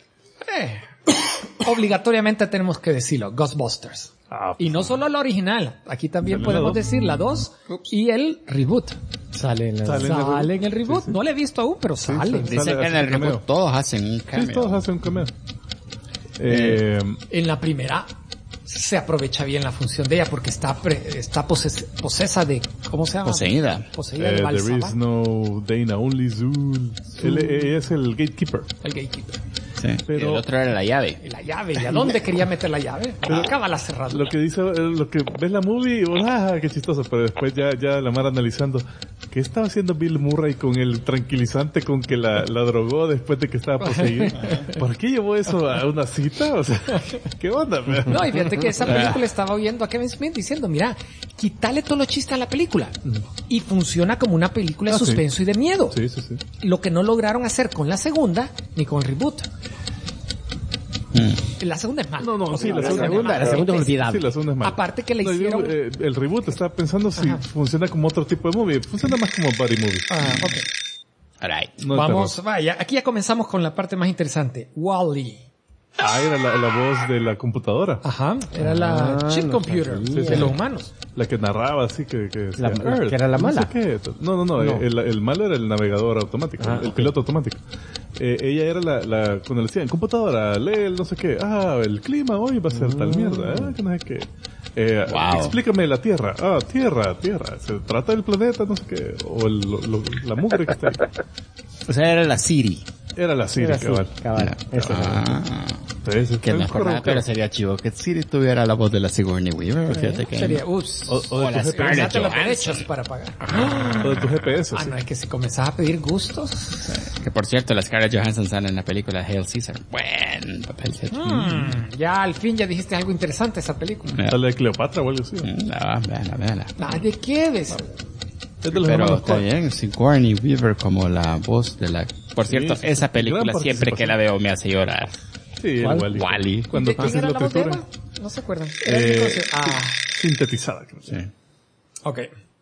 obligatoriamente tenemos que decirlo, Ghostbusters. Ah, Y no solo la original, aquí también Dale, podemos la dos. decir la 2 y el reboot. Sale en la... Sale en el reboot. No lo he visto aún, pero sale. sí. Dice Sale que en así el un cameo. reboot todos hacen un Sí, cameo. todos hacen un cameo. En la primera se aprovecha bien la función de ella porque está posesa de, ¿cómo se llama? Poseída. Poseída de There Valsama, is no Dana, only Zul. Él es el gatekeeper. el gatekeeper. Sí. Pero- Y el otro era la llave. Y la llave, ¿y a dónde quería meter la llave? Acaba la cerradura. Lo que dice, lo que ves la movie, qué chistoso, pero después ya la mar analizando, ¿qué estaba haciendo Bill Murray con el tranquilizante con que la drogó después de que estaba poseído? ¿Por qué llevó eso a una cita? O sea, ¿qué onda? No, y fíjate que esa película estaba oyendo a Kevin Smith diciendo, mira, quítale todos los chistes a la película. Y funciona como una película de Ah, sí. suspenso y de miedo. Sí. Lo que no lograron hacer con la segunda, ni con el reboot. La segunda es mala. No, sí, la es segunda mala. es olvidable. Sí, la segunda es mala. Aparte que le No, yo, hicieron... el reboot estaba pensando si funciona como otro tipo de movie. Funciona más como buddy movie. Ok. Alright. No de Vamos, terror. vaya, aquí ya comenzamos con la parte más interesante. Wall-E. Era la voz de la computadora. Ajá, era la chip no computer sabía. de los humanos. La que narraba así que decía, que era la no sé mala. qué. No. El malo era el navegador automático, el piloto automático. Ella era la cuando le decían, computadora, lee el no sé qué, el clima hoy va a ser tal mierda, que no sé qué. Wow. Explícame la Tierra. Tierra. Se trata del planeta, no sé qué, o la mugre que está ahí. O sea, era la Siri. Era la Siri, Era así, cabal. Eso era. Entonces, Que no es acordaba, pero sería chivo que Siri tuviera la voz de la Sigourney Weaver. Fíjate que... Sería, ups. O de la tu Scarlett Date los Johansson. derechos para pagar. O de tu GPS, sí. No, es que si comenzás a pedir gustos. Que por cierto, la Scarlett Johansson sale en la película Hail Caesar. Buen papel. Ya al fin ya dijiste algo interesante esa película. Sale de Cleopatra o algo así. Véala. ¿De qué? Es de los Pero hermanos está Coen. bien, Sigourney Weaver como la voz de la... Por cierto, Sí, esa gran película siempre que la veo me hace llorar. Sí, el ¿Cuál? Wally. Cuando ¿De quién haces era la la voz de textura. Eva? No se acuerdan. Era Sintetizada, creo. Sí. ok.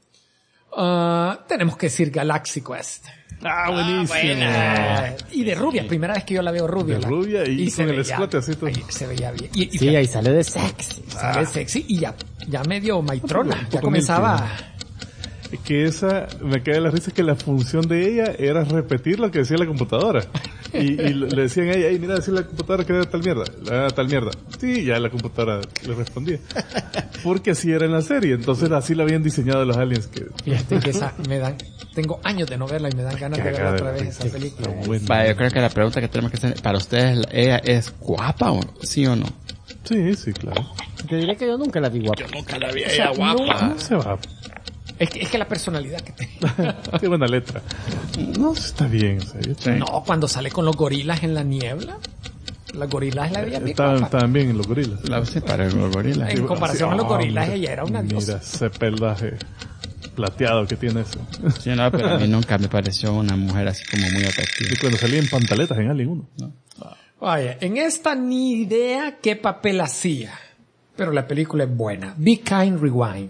Tenemos que decir Galaxy Quest. Buenísimo. Y de rubia, primera vez que yo la veo rubia. De rubia y se con el veía- escote así todo. ahí se veía bien. Y Sí, ahí sale de sexy. sale sexy y ya medio maitrona. Un Ya poco comenzaba... Que esa, me cae la risa que la función de ella era repetir lo que decía la computadora. Y le decían a ella, mira, decía la computadora que era tal mierda. Sí, ya la computadora le respondía. Porque así era en la serie. Entonces así la habían diseñado los aliens. Que Fíjate que esa tengo años de no verla y me dan ganas de verla cagada otra de vez esa película. bueno. Vaya, yo creo que la pregunta que tenemos que hacer, para ustedes, ¿ella es guapa o sí o no? Sí, claro. Te diré que yo nunca la vi guapa. Nunca la vi ella guapa. ¿Cómo se va? Es que la personalidad que tiene. Qué buena letra. No, está bien. O sea, No, cuando sale con los gorilas en la niebla. Los gorilas la había estaban bien en los gorilas. Sí, para los gorilas. En comparación a los gorilas, ella era una diosa. Mira ese pelaje plateado que tiene eso. Sí, no, pero a mí nunca me pareció una mujer así como muy atractiva. Y cuando salía en pantaletas en Alien 1. ¿No? Vaya, en esta ni idea qué papel hacía. Pero la película es buena. Be Kind Rewind.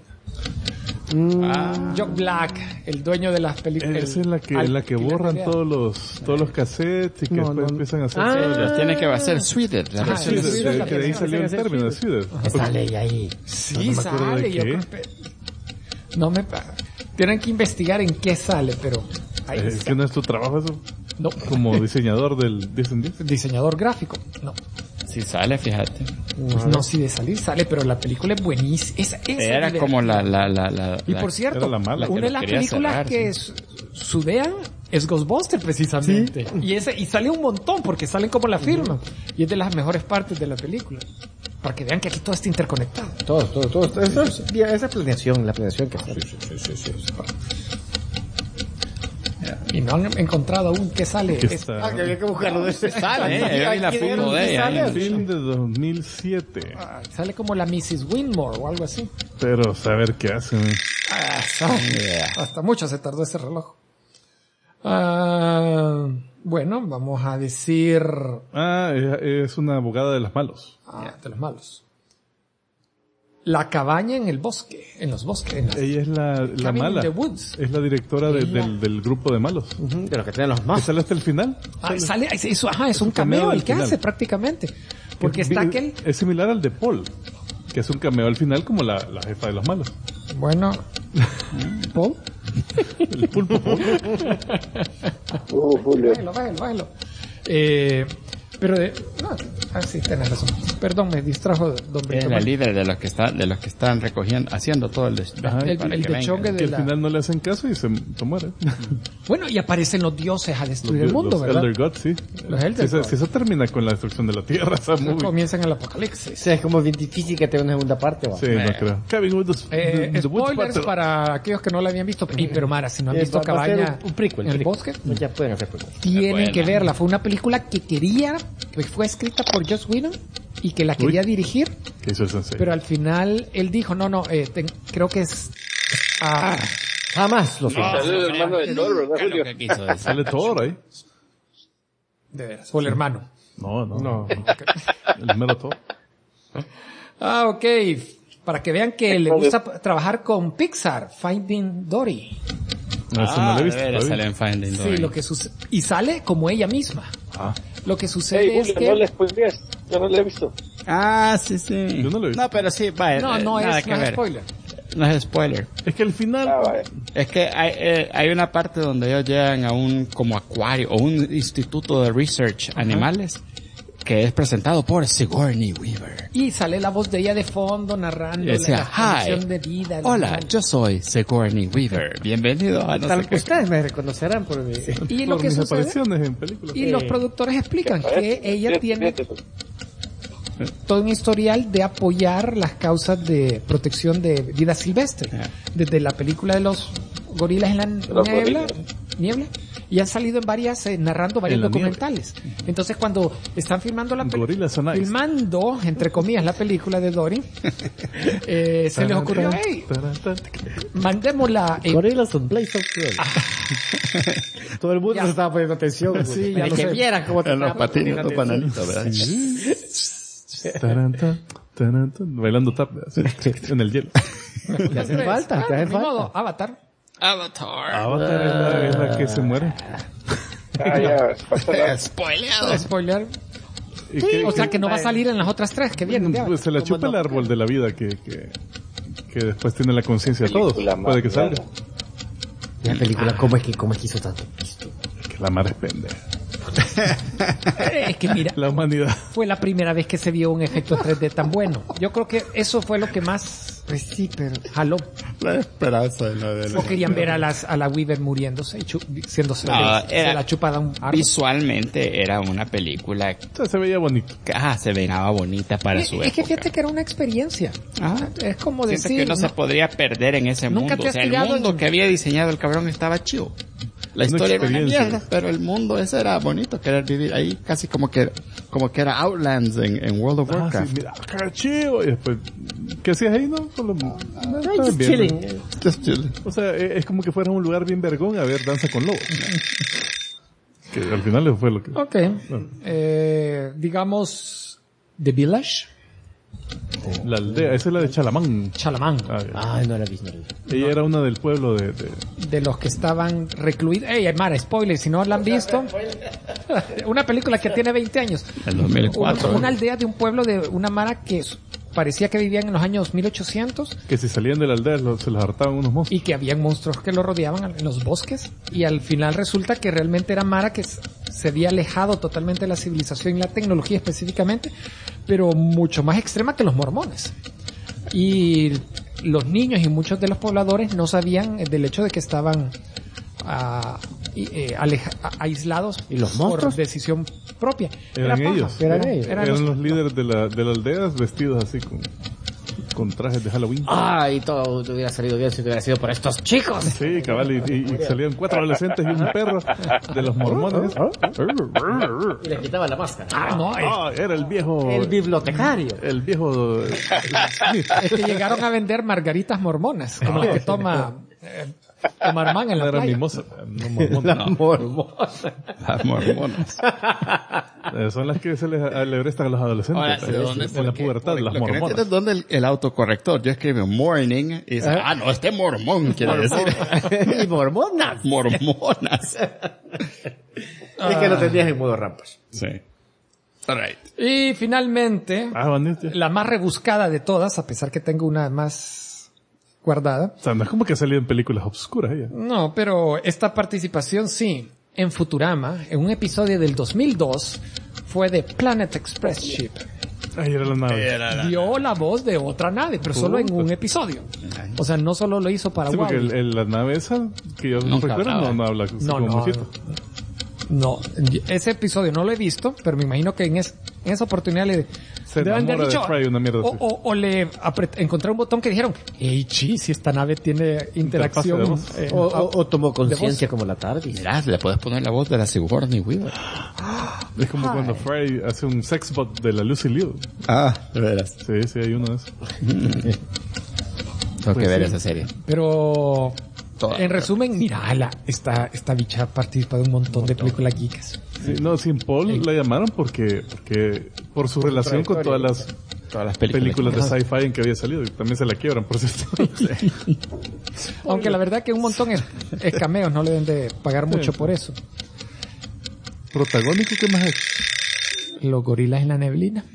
Jock Black, el dueño de las películas. Esa es la que borran todos los cassettes y que después empiezan a hacer... Los tiene que hacer Sweeter. que de ahí salió el término de Sweeter. Sale ella ahí. Sí, no me acuerdo sale. de Yo qué. creo que... No me... Tienen que investigar en qué sale, pero... Ahí Es está. que no es tu trabajo eso. No. Como diseñador del 10 en 10. Diseñador gráfico. No. Sí sale, fíjate. No, sí de salir sale, pero la película es buenísima. Esa Era como la Y por cierto, era la mala. una de las quería películas cerrar, que sudean es Ghostbusters precisamente. Y sale un montón porque salen como la firma. Y es de las mejores partes de la película. Para que vean que aquí todo está interconectado. Todo. Esa planeación, la planeación que hace. Y no han encontrado aún que sale. Que está- que había que buscarlo de ese Sale, yo vi la foto de ella. Film de 2007. Sale como la Mrs. Winmore o algo así. Pero saber qué hacen. Hasta mucho se tardó ese reloj. Bueno, vamos a decir... Es una abogada de los malos. de los malos. La cabaña en el bosque. En los bosques. Ella es la Cabin mala. in the Woods. Es la directora del grupo de malos. De los que tienen los ¿Que más. sale hasta el final? Sale, eso, es un cameo el que final. hace prácticamente. Porque está aquel... Es similar al de Paul, que es un cameo al final como la jefa de los malos. Bueno... ¿Paul? El pulpo Paul. Julio. Bájalo. Pero sí, tenés razón. Perdón, me distrajo, don Es Brito. la líder de los que están recogiendo, haciendo todo el Ajá, El dechongue Que de al la... final no le hacen caso y se muere. Bueno, y aparecen los dioses a destruir el mundo, Los ¿verdad? Elder Gods, sí. Los Elder Si Gods. eso termina con la destrucción de la tierra, esa movie. Comienzan el O apocalipsis. sea, es como bien difícil que tenga una segunda parte, ¿va? Sí, no creo. Cabin with the Woods Spoilers Battle. para aquellos que no la habían visto. Pero Mara, si no han visto Va a ser Cabaña un prequel. en el bosque, Pues ya pueden hacer prequel. tienen buena. que verla. Fue una película que fue escrita por Joss Whedon y que la quería dirigir, Que hizo el sensei. pero al final él dijo, creo que es... Jamás lo sé. Salió el hermano de Thor, ¿verdad, ¿Qué es Julio? lo que quiso decir? Sale Thor ahí. De veras, o el hermano. No. El mero Thor. Ok. Para que vean que le gusta trabajar con Pixar, Finding Dory. No, eso no lo he visto. de veras, todavía. sale en Finding Dory. Sí, lo que sucede. Y sale como ella misma. Lo que sucede Hey, es Julio, que... no le spoilees. Yo no le he visto. Sí. Yo no lo he visto. No, pero sí, vaya. No nada es que ver. spoiler. No es spoiler. Es que al final... Vaya. Es que hay una parte donde ellos llegan a un como acuario o un instituto de research animales que es presentado por Sigourney Weaver. Y sale la voz de ella de fondo narrando Y decía, la hi, condición de vida. hola, yo soy Sigourney Weaver. Bienvenido a no sé qué. Ustedes me reconocerán por mi... Y lo por que mis sucede... apariciones en películas. Y los productores explican que ella tiene todo un historial de apoyar las causas de protección de vida silvestre. Desde la película de los gorilas en la niebla, y han salido en varias, narrando varios En la documentales. Entonces cuando están filmando Gorillas on Ice. filmando, entre comillas, la película de Dory, se les ocurrió, hey, mandémosla Gorillas on Blaze of Glory. Todo el mundo Ya. se estaba poniendo atención. Sí, güey. ya lo que sé. vieran cómo te En los estaba patines, poniendo los atención. bananitos, ¿verdad? Tarantán, bailando tap así, en el hielo. Te hace falta, te hace Ni modo, falta. Avatar. Avatar. Avatar es la que se muere. Ya, pasa nada. Spoileado. Spoiler. ¿Y qué- O sea qué- que no va a salir en las otras tres que vienen. de Pues se la ¿Cómo chupa no? el árbol de la vida que después tiene la conciencia de todos. Película Puede que más salga. rara. La película, ¿cómo es que hizo tanto? Que la mar es pendeja. Es que mira, La humanidad. fue la primera vez que se vio un efecto 3D tan bueno. Yo creo que eso fue lo que más Pues sí, pero jaló. La esperanza de la... O querían ver a la Weaver muriéndose y siéndose la chupada un árbol. Visualmente era una película... O sea, se veía bonito. Se veía bonita para su época. Es que fíjate que era una experiencia. Es como Siento decir... que no se podría perder en ese mundo. O sea, el mundo que había diseñado el cabrón estaba chido. La historia era una mierda, pero el mundo ese era bonito, querer vivir ahí, casi como que era Outlands en World of Warcraft. Sí, mira, qué chido. Y después, ¿qué hacías ahí, no? Solo, Just chilling. Just chilling. O sea, es como que fuera un lugar bien vergón a ver Danza con Lobos. Que al final fue lo que... Ok. Bueno. Digamos, The Village. La aldea, esa es la de Chalamán. Ay, no la vi. Ella era una del pueblo de los que estaban recluidos. Ey, Mara, spoiler, si no la han visto. Una película que tiene 20 años. El 2004. Una aldea de un pueblo de una Mara que parecía que vivían en los años 1800. Que si salían de la aldea se los hartaban unos monstruos. Y que habían monstruos que lo rodeaban en los bosques. Y al final resulta que realmente era Mara que se había alejado totalmente de la civilización y la tecnología específicamente, pero mucho más extrema que los mormones. Y los niños y muchos de los pobladores no sabían del hecho de que estaban aislados. ¿Y los monstruos? Por decisión propia. Eran ellos. Eran los líderes de la aldea vestidos así con trajes de Halloween. Y todo hubiera salido bien si hubiera sido por estos chicos. Sí, cabal, y salían 4 adolescentes y un perro de los mormones. Y le quitaban la máscara. Era el viejo... El bibliotecario. El viejo... Es que llegaron a vender margaritas mormonas, como las que toma Omar Mann en la playa. Mimosa. No, mormonas. Las mormonas. Son las que se les alebrestan a los adolescentes. En la pubertad, las mormonas. No, ¿dónde el autocorrector? Yo escribo morning y dice, no, este mormón quiere decir. Y mormonas. Mormonas. Es que lo tenías en modo rampas. Sí. All right. Y finalmente, la más rebuscada de todas, a pesar que tengo una más guardada. O sea, no es como que ha salido en películas obscuras ella. No, pero esta participación sí. En Futurama, en un episodio del 2002, fue de Planet Express Ship. Ahí era la nave. Dio la voz de otra nave, pero solo en un episodio. O sea, no solo lo hizo para sí, porque Wally. la nave esa, que yo recuerdo, no habla como mojito. No, ese episodio no lo he visto, pero me imagino que en esa oportunidad le deben haber dicho, Fry, una mierda o le encontré un botón que dijeron, hey, si esta nave tiene interacción. O tomó conciencia como la tarde. Mirá, le puedes poner la voz de la Sigourney Weaver. Es como cuando Fry hace un sexbot de la Lucy Liu. De veras. Sí, hay uno de esos. Tengo que ver esa serie. Pero... En resumen, mira, esta bicha participa de un montón de películas geeks. Sí, no, Sin Paul la llamaron porque por su relación con todas las películas de sci-fi en que había salido. Y también se la quiebran, por cierto. Aunque la verdad que un montón es cameos, no le deben de pagar mucho por eso. ¿Protagónico qué más es? Los gorilas en la neblina.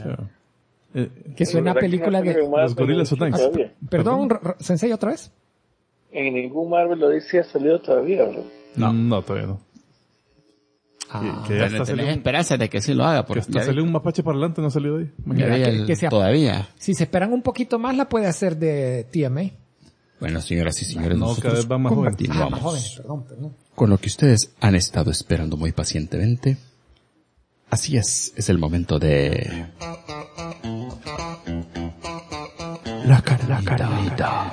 Que suena a película de... Los gorilas son nice. Perdón, Sensei, ¿otra vez? En ningún Marvel Odyssey ha salido todavía, ¿verdad? No, todavía no. Que ya está tenés esperanza de que sí lo haga. Porque hasta salió un mapache parlante, no salió de ahí. Todavía. Si se esperan un poquito más, la puede hacer de TMA. Bueno, señoras y señores, no, cada vez va más joven. Más joven, perdón. Con lo que ustedes han estado esperando muy pacientemente. Así es el momento de... La carnita.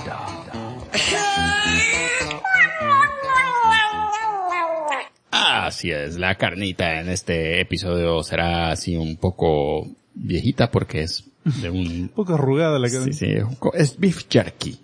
Así es, la carnita en este episodio será así un poco viejita porque es de un poco arrugada la carne. Sí, es beef jerky.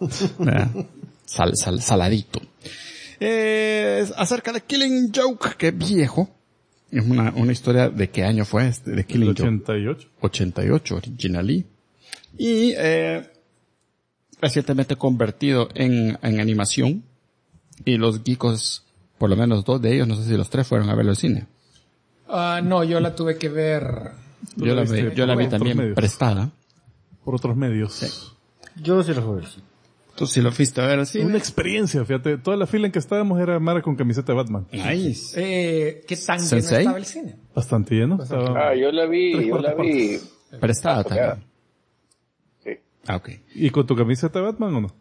Saladito. Es acerca de Killing Joke, que es viejo. Es una historia de qué año fue este, de Killing Joke. 88. 88, originally. Y recientemente convertido en animación. Y los geekos, por lo menos 2 de ellos, no sé si los 3 fueron a verlo al cine. No, yo la tuve que ver. Yo la vi también medios. Prestada. Por otros medios. Sí. Yo sí lo fui a ver. Tú sí lo fuiste a ver así. Una experiencia, fíjate. Toda la fila en que estábamos era Mara con camiseta de Batman. Nice. ¿Qué tan lleno estaba el cine? Bastante lleno. Yo la vi. Prestada también. Ah, ok. ¿Y con tu camiseta de Batman o no?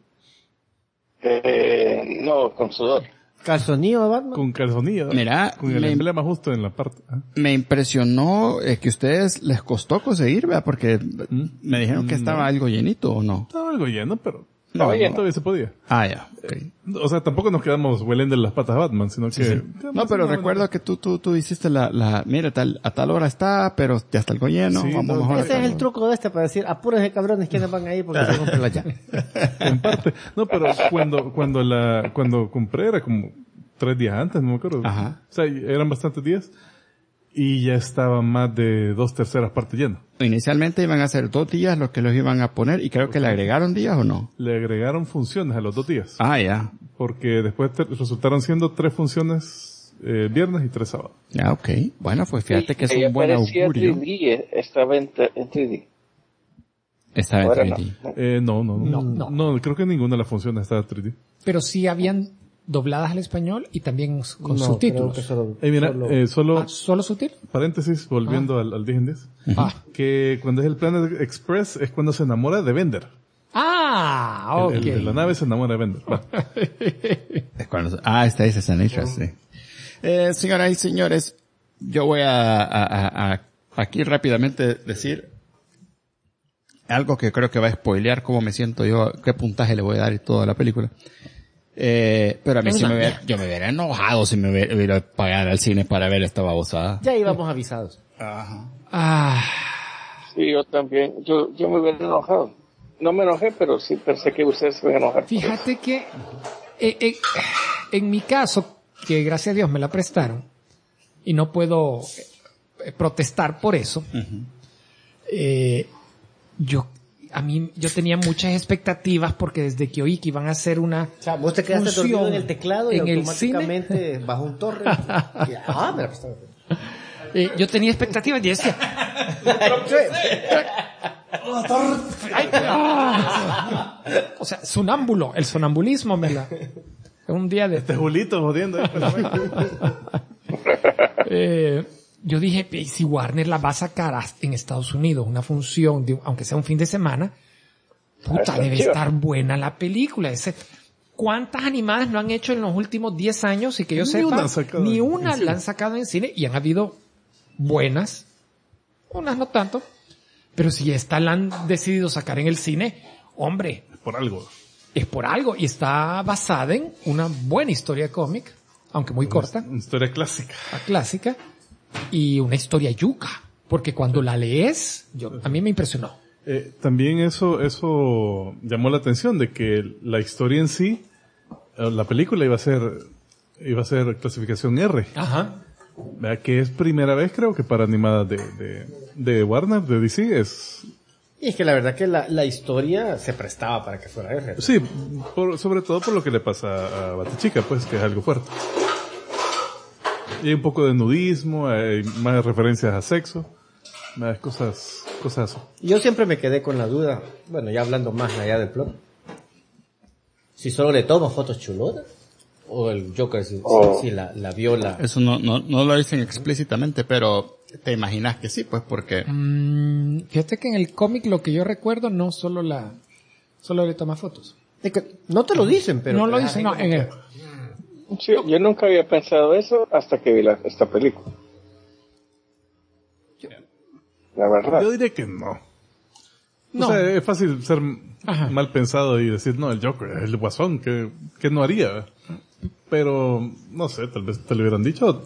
No, con sudor. ¿Calzonillo de Batman? Con calzonillo. Mira, con el emblema justo en la parte. Me impresionó que a ustedes les costó conseguir, ¿verdad? Porque me dijeron que estaba algo llenito, ¿o no? Estaba algo lleno, pero No, todavía se podía. Ah, ya. Okay. O sea, tampoco nos quedamos huelendo en las patas de Batman, sino que... Sí. No, pero recuerdo que tú hiciste mira, a tal hora está, pero ya está algo lleno, Sí, vamos no, mejor. Ese es el truco de para decir, apúrense cabrones, ¿quiénes van ahí? Porque se compran la llave. En parte. No, pero cuando compré era como 3 días antes, no me acuerdo. Ajá. O sea, eran bastantes días y ya estaba más de 2/3 partes lleno. Inicialmente iban a ser 2 días los que los iban a poner y creo que le agregaron días o no. Le agregaron funciones a los 2 días. Ah, ya. Porque después resultaron siendo 3 funciones viernes y 3 sábados. Ya, ok. Bueno, pues fíjate que es Ella un buen parecía augurio. 3D, estaba en 3D. Estaba en Ahora 3D. No, creo que ninguna de las funciones estaba 3D. Pero sí habían dobladas al español y también con No, subtítulos. creo que Mira, solo ¿Solo subtítulos? paréntesis, volviendo al 10 en 10, que cuando es el Planet Express es cuando se enamora de Bender. Ah, ok. El de la nave se enamora de Bender. Va. Es cuando, esta dice San Nicholas, sí. Señoras y señores, yo voy a aquí rápidamente decir algo que creo que va a spoilear cómo me siento yo, qué puntaje le voy a dar y toda la película. Pero a mí yo me hubiera enojado si me hubiera ido a pagar al cine para ver esta babosada. ya íbamos avisados. Ah, Sí, yo también. Yo me hubiera enojado. No me enojé, pero sí pensé que ustedes se iban a enojar. fíjate que en mi caso, que gracias a Dios me la prestaron y no puedo protestar por eso, yo tenía muchas expectativas porque desde que oí que iban a hacer una O sea, vos te quedaste función dormido en el teclado y en el automáticamente bajó un torre. Me la prestaron. yo tenía expectativas y decía, o sea, sonámbulo, el sonambulismo un día de Julito jodiendo. yo dije, si Warner la va a sacar en Estados Unidos, una función, aunque sea un fin de semana, puta, debe estar buena la película. ¿Cuántas animadas no han hecho en los últimos 10 años? Y que yo sepa, ni una la han sacado en cine y han habido buenas, unas no tanto, pero si esta la han decidido sacar en el cine, hombre, Por algo. es por algo y está basada en una buena historia de cómic, aunque muy corta, Una historia clásica. clásica, y una historia yuca, porque cuando la lees, a mí me impresionó. También eso llamó la atención de que la historia en sí, la película iba a ser clasificación R. Ajá. ¿Verdad? Que es primera vez creo que para animadas de Warner, de DC es... Y es que la verdad que la historia se prestaba para que fuera R. Sí, sobre todo por lo que le pasa a Batichica, pues, que es algo fuerte. Y hay un poco de nudismo, hay más referencias a sexo, más cosas así. Yo siempre me quedé con la duda, bueno, ya hablando más allá del plot, si solo le toma fotos chulotas, o el Joker si la viola. Eso no lo dicen explícitamente, pero te imaginas que sí, pues, porque... Fíjate que en el cómic lo que yo recuerdo no solo le toma fotos. Es que no te lo dicen, pero... No lo dicen, no, en el... Sí, yo nunca había pensado eso hasta que vi esta película. La verdad. Yo diría que no. No. O sea, es fácil ser mal pensado y decir, no, el Joker, el Guasón, que no haría. Pero, no sé, tal vez te lo hubieran dicho.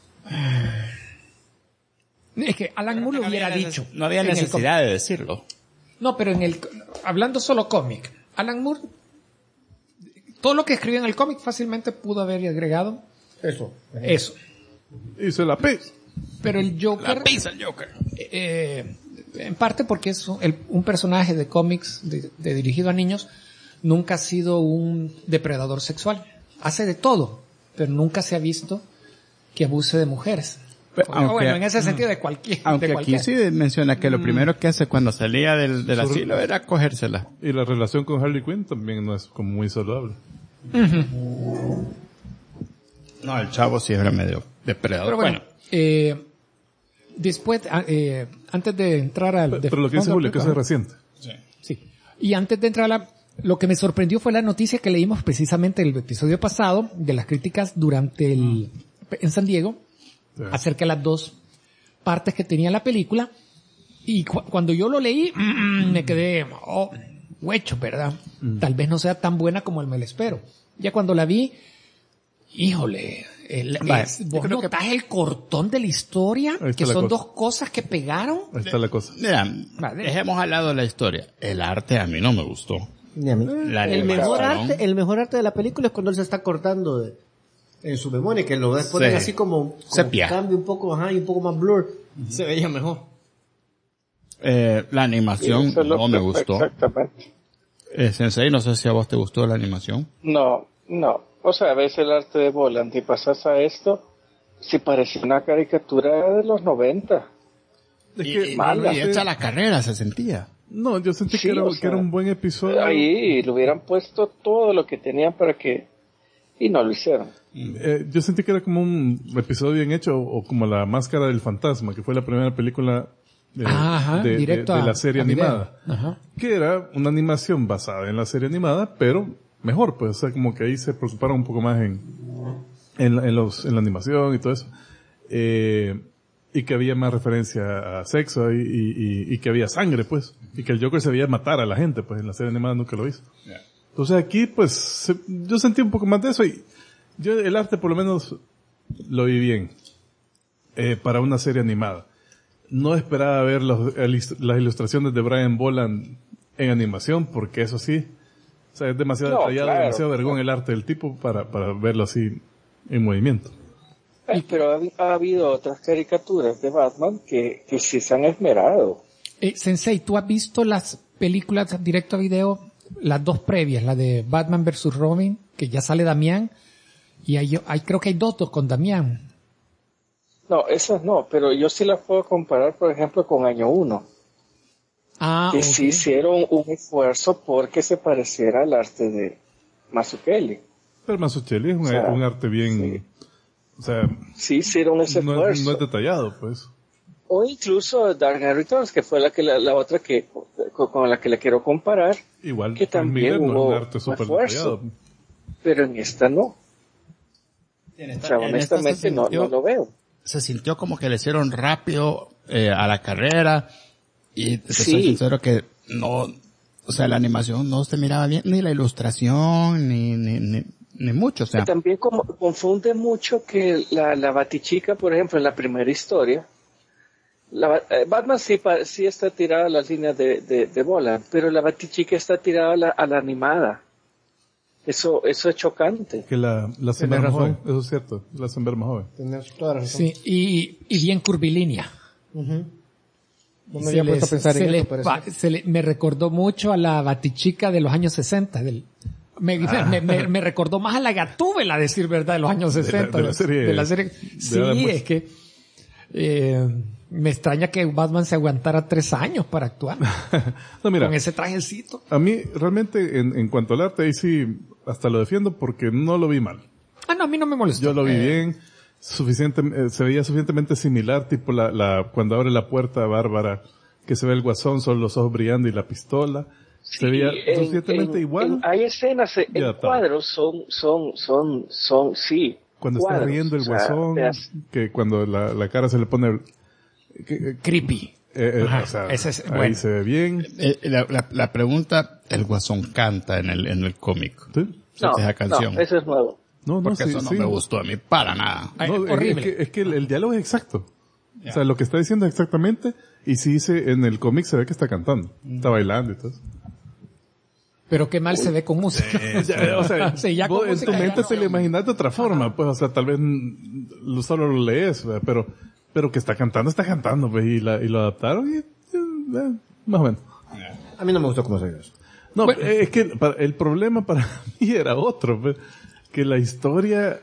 Es que Alan Moore lo hubiera dicho. No había en el necesidad de decirlo. No, pero hablando solo cómic, Alan Moore, todo lo que escribió en el cómic fácilmente pudo haber agregado Eso. Hizo la P. Pero el Joker... La pizza el Joker. En parte porque es un personaje de cómics de dirigido a niños, nunca ha sido un depredador sexual. Hace de todo, pero nunca se ha visto que abuse de mujeres. Bueno, en ese sentido de cualquier. Aunque aquí sí menciona que lo primero que hace cuando salía del asilo era cogérsela. Y la relación con Harley Quinn también no es como muy saludable. No, el chavo sí era medio depredador. Pero bueno, después, antes de entrar al... Pero lo que dice Julio, que eso es reciente. Sí. Y antes de entrar lo que me sorprendió fue la noticia que leímos precisamente en el episodio pasado de las críticas en San Diego, acerca de las dos partes que tenía la película. Y cuando yo lo leí, me quedé, huecho, ¿verdad? Tal vez no sea tan buena como me la espero. Ya cuando la vi, híjole, vos notás el cortón de la historia, que son dos cosas que pegaron. Ahí está la cosa. Mira, dejemos al lado la historia. El arte a mí no me gustó. Ni a mí. El mejor arte de la película es cuando él se está cortando en su memoria, que lo ponen así como cambia un poco, y un poco más blur. Se veía mejor. La animación no me gustó. Exactamente. Sensei, no sé si a vos te gustó la animación. No. O sea, ves el arte de Voland y pasas a esto, si parece una caricatura de los 90. Y hecha la carrera se sentía. No, yo sentí que era un buen episodio. Ahí le hubieran puesto todo lo que tenían para que... Y no lo hicieron. Yo sentí que era como un episodio bien hecho, o como La Máscara del Fantasma, que fue la primera película de la serie animada. Que era una animación basada en la serie animada, pero mejor, pues, o sea, como que ahí se preocuparon un poco más en la animación y todo eso. Y que había más referencia a sexo y que había sangre, pues. Y que el Joker se veía matar a la gente, pues, en la serie animada nunca lo hizo. Yeah. Entonces aquí, pues, yo sentí un poco más de eso y yo el arte por lo menos lo vi bien. Para una serie animada. No esperaba ver las ilustraciones de Brian Boland en animación, porque eso sí, o sea, es demasiado detallado, demasiado vergón el arte del tipo para verlo así en movimiento. Pero ha habido otras caricaturas de Batman que sí se han esmerado. Sensei, ¿tú has visto las películas directo a video, las dos previas, la de Batman vs. Robin, que ya sale Damián, y creo que hay dos con Damián? No, esas no, pero yo sí las puedo comparar, por ejemplo, con Año 1. Que sí hicieron un esfuerzo porque se pareciera al arte de Mazzucchelli. Pero Mazzucchelli es un arte bien... Sí. O sea... Sí hicieron ese esfuerzo. No es detallado, pues. O incluso Dark Knight Returns, que fue la otra con la que le quiero comparar. Igual que también Miller hubo no es un arte súper detallado. Pero en esta no. Honestamente no lo veo. Se sintió como que le hicieron rápido a la carrera y te soy sincero que no, o sea, la animación no se miraba bien, ni la ilustración, ni mucho, o sea. Y también confunde mucho que la Batichica, por ejemplo, en la primera historia, Batman sí está tirada a las líneas de bola, pero la Batichica está tirada a la animada. Eso es chocante. Que la hacen ver más joven, eso es cierto, la hacen ver más joven. Tienes toda la razón. Sí, y bien curvilínea. No me había puesto a pensar en eso, me recordó mucho a la Batichica de los años 60. Me recordó más a la Gatúbela, a decir verdad, de los años 60. De la serie. Sí, es que me extraña que Batman se aguantara 3 años para actuar. No, mira, con ese trajecito. A mí, realmente, en cuanto al arte, ahí sí, hasta lo defiendo porque no lo vi mal. No, a mí no me molestó. Yo lo vi bien. Se veía suficientemente similar, tipo cuando abre la puerta a Bárbara, que se ve el guasón, son los ojos brillando y la pistola. Sí, se veía suficientemente igual. Hay escenas en cuadros, son sí. Cuando cuadros, está riendo el guasón, que cuando la cara se le pone creepy. O sea, ahí se ve bien. La pregunta, el guasón canta en el cómic. ¿Sí? Esa canción. No, eso es nuevo. Porque eso no me gustó a mí para nada. Horrible. Es que el diálogo es exacto. Yeah. O sea, lo que está diciendo es exactamente, y si dice, en el cómic se ve que está cantando. Está bailando y todo. Pero qué mal se ve con música. O sea, ya vos en tu mente te lo imaginas de otra forma, pues, o sea, tal vez solo lo lees, pero que está cantando, pues, y lo adaptaron y, más o menos. A mí no me gustó cómo se ve eso. No, es que el problema para mí era otro, pues, que la historia...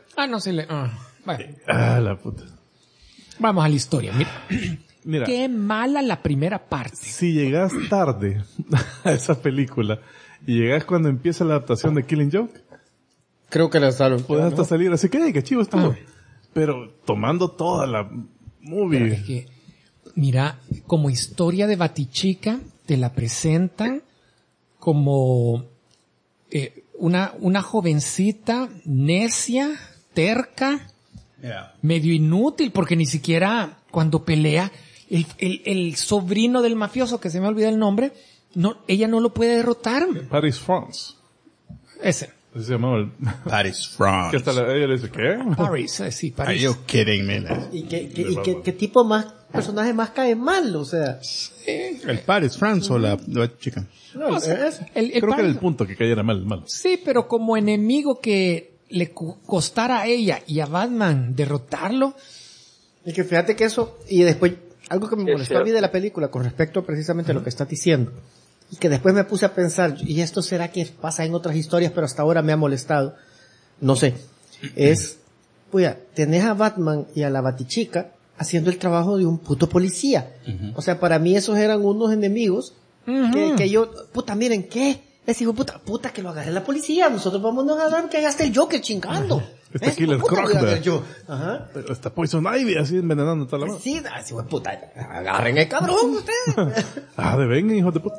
la puta. Vamos a la historia, mira. Qué mala la primera parte. Si llegas tarde a esa película y llegas cuando empieza la adaptación de Killing Joke, creo que la salvo. Puedes hasta salir así que chivo estuvo. Pero tomando toda la movie. Pero es que, mira, como historia de Batichica, te la presentan como una jovencita necia, terca, medio inútil, porque ni siquiera cuando pelea, el sobrino del mafioso, que se me olvida el nombre, ella no lo puede derrotar. Paris France. Ese. Así se llamaba el... Paris France. Que hasta ella le dice, ¿qué? Paris, sí, Paris. Are you kidding me? ¿Y qué tipo personaje más cae mal? O sea... ¿El Paris France o la chica? No, O sea, Creo que era el punto que cayera mal. Sí, pero como enemigo que le costara a ella y a Batman derrotarlo. Y que fíjate que eso, y después, algo que me molestó a mí de la película con respecto precisamente a lo que estás diciendo, y que después me puse a pensar, ¿y esto será que pasa en otras historias, pero hasta ahora me ha molestado? No sé. Pues tenés a Batman y a la Batichica haciendo el trabajo de un puto policía. O sea, para mí esos eran unos enemigos que yo, puta, miren, ¿qué? Les digo, puta, que lo agarre la policía. Nosotros vámonos a dar que gaste el Joker chingando. Este Killer Croc, ajá. Pero está Poison Ivy así envenenando toda la mano. Sí, así, puta, agarren el cabrón ustedes. De vengan, hijos de puta.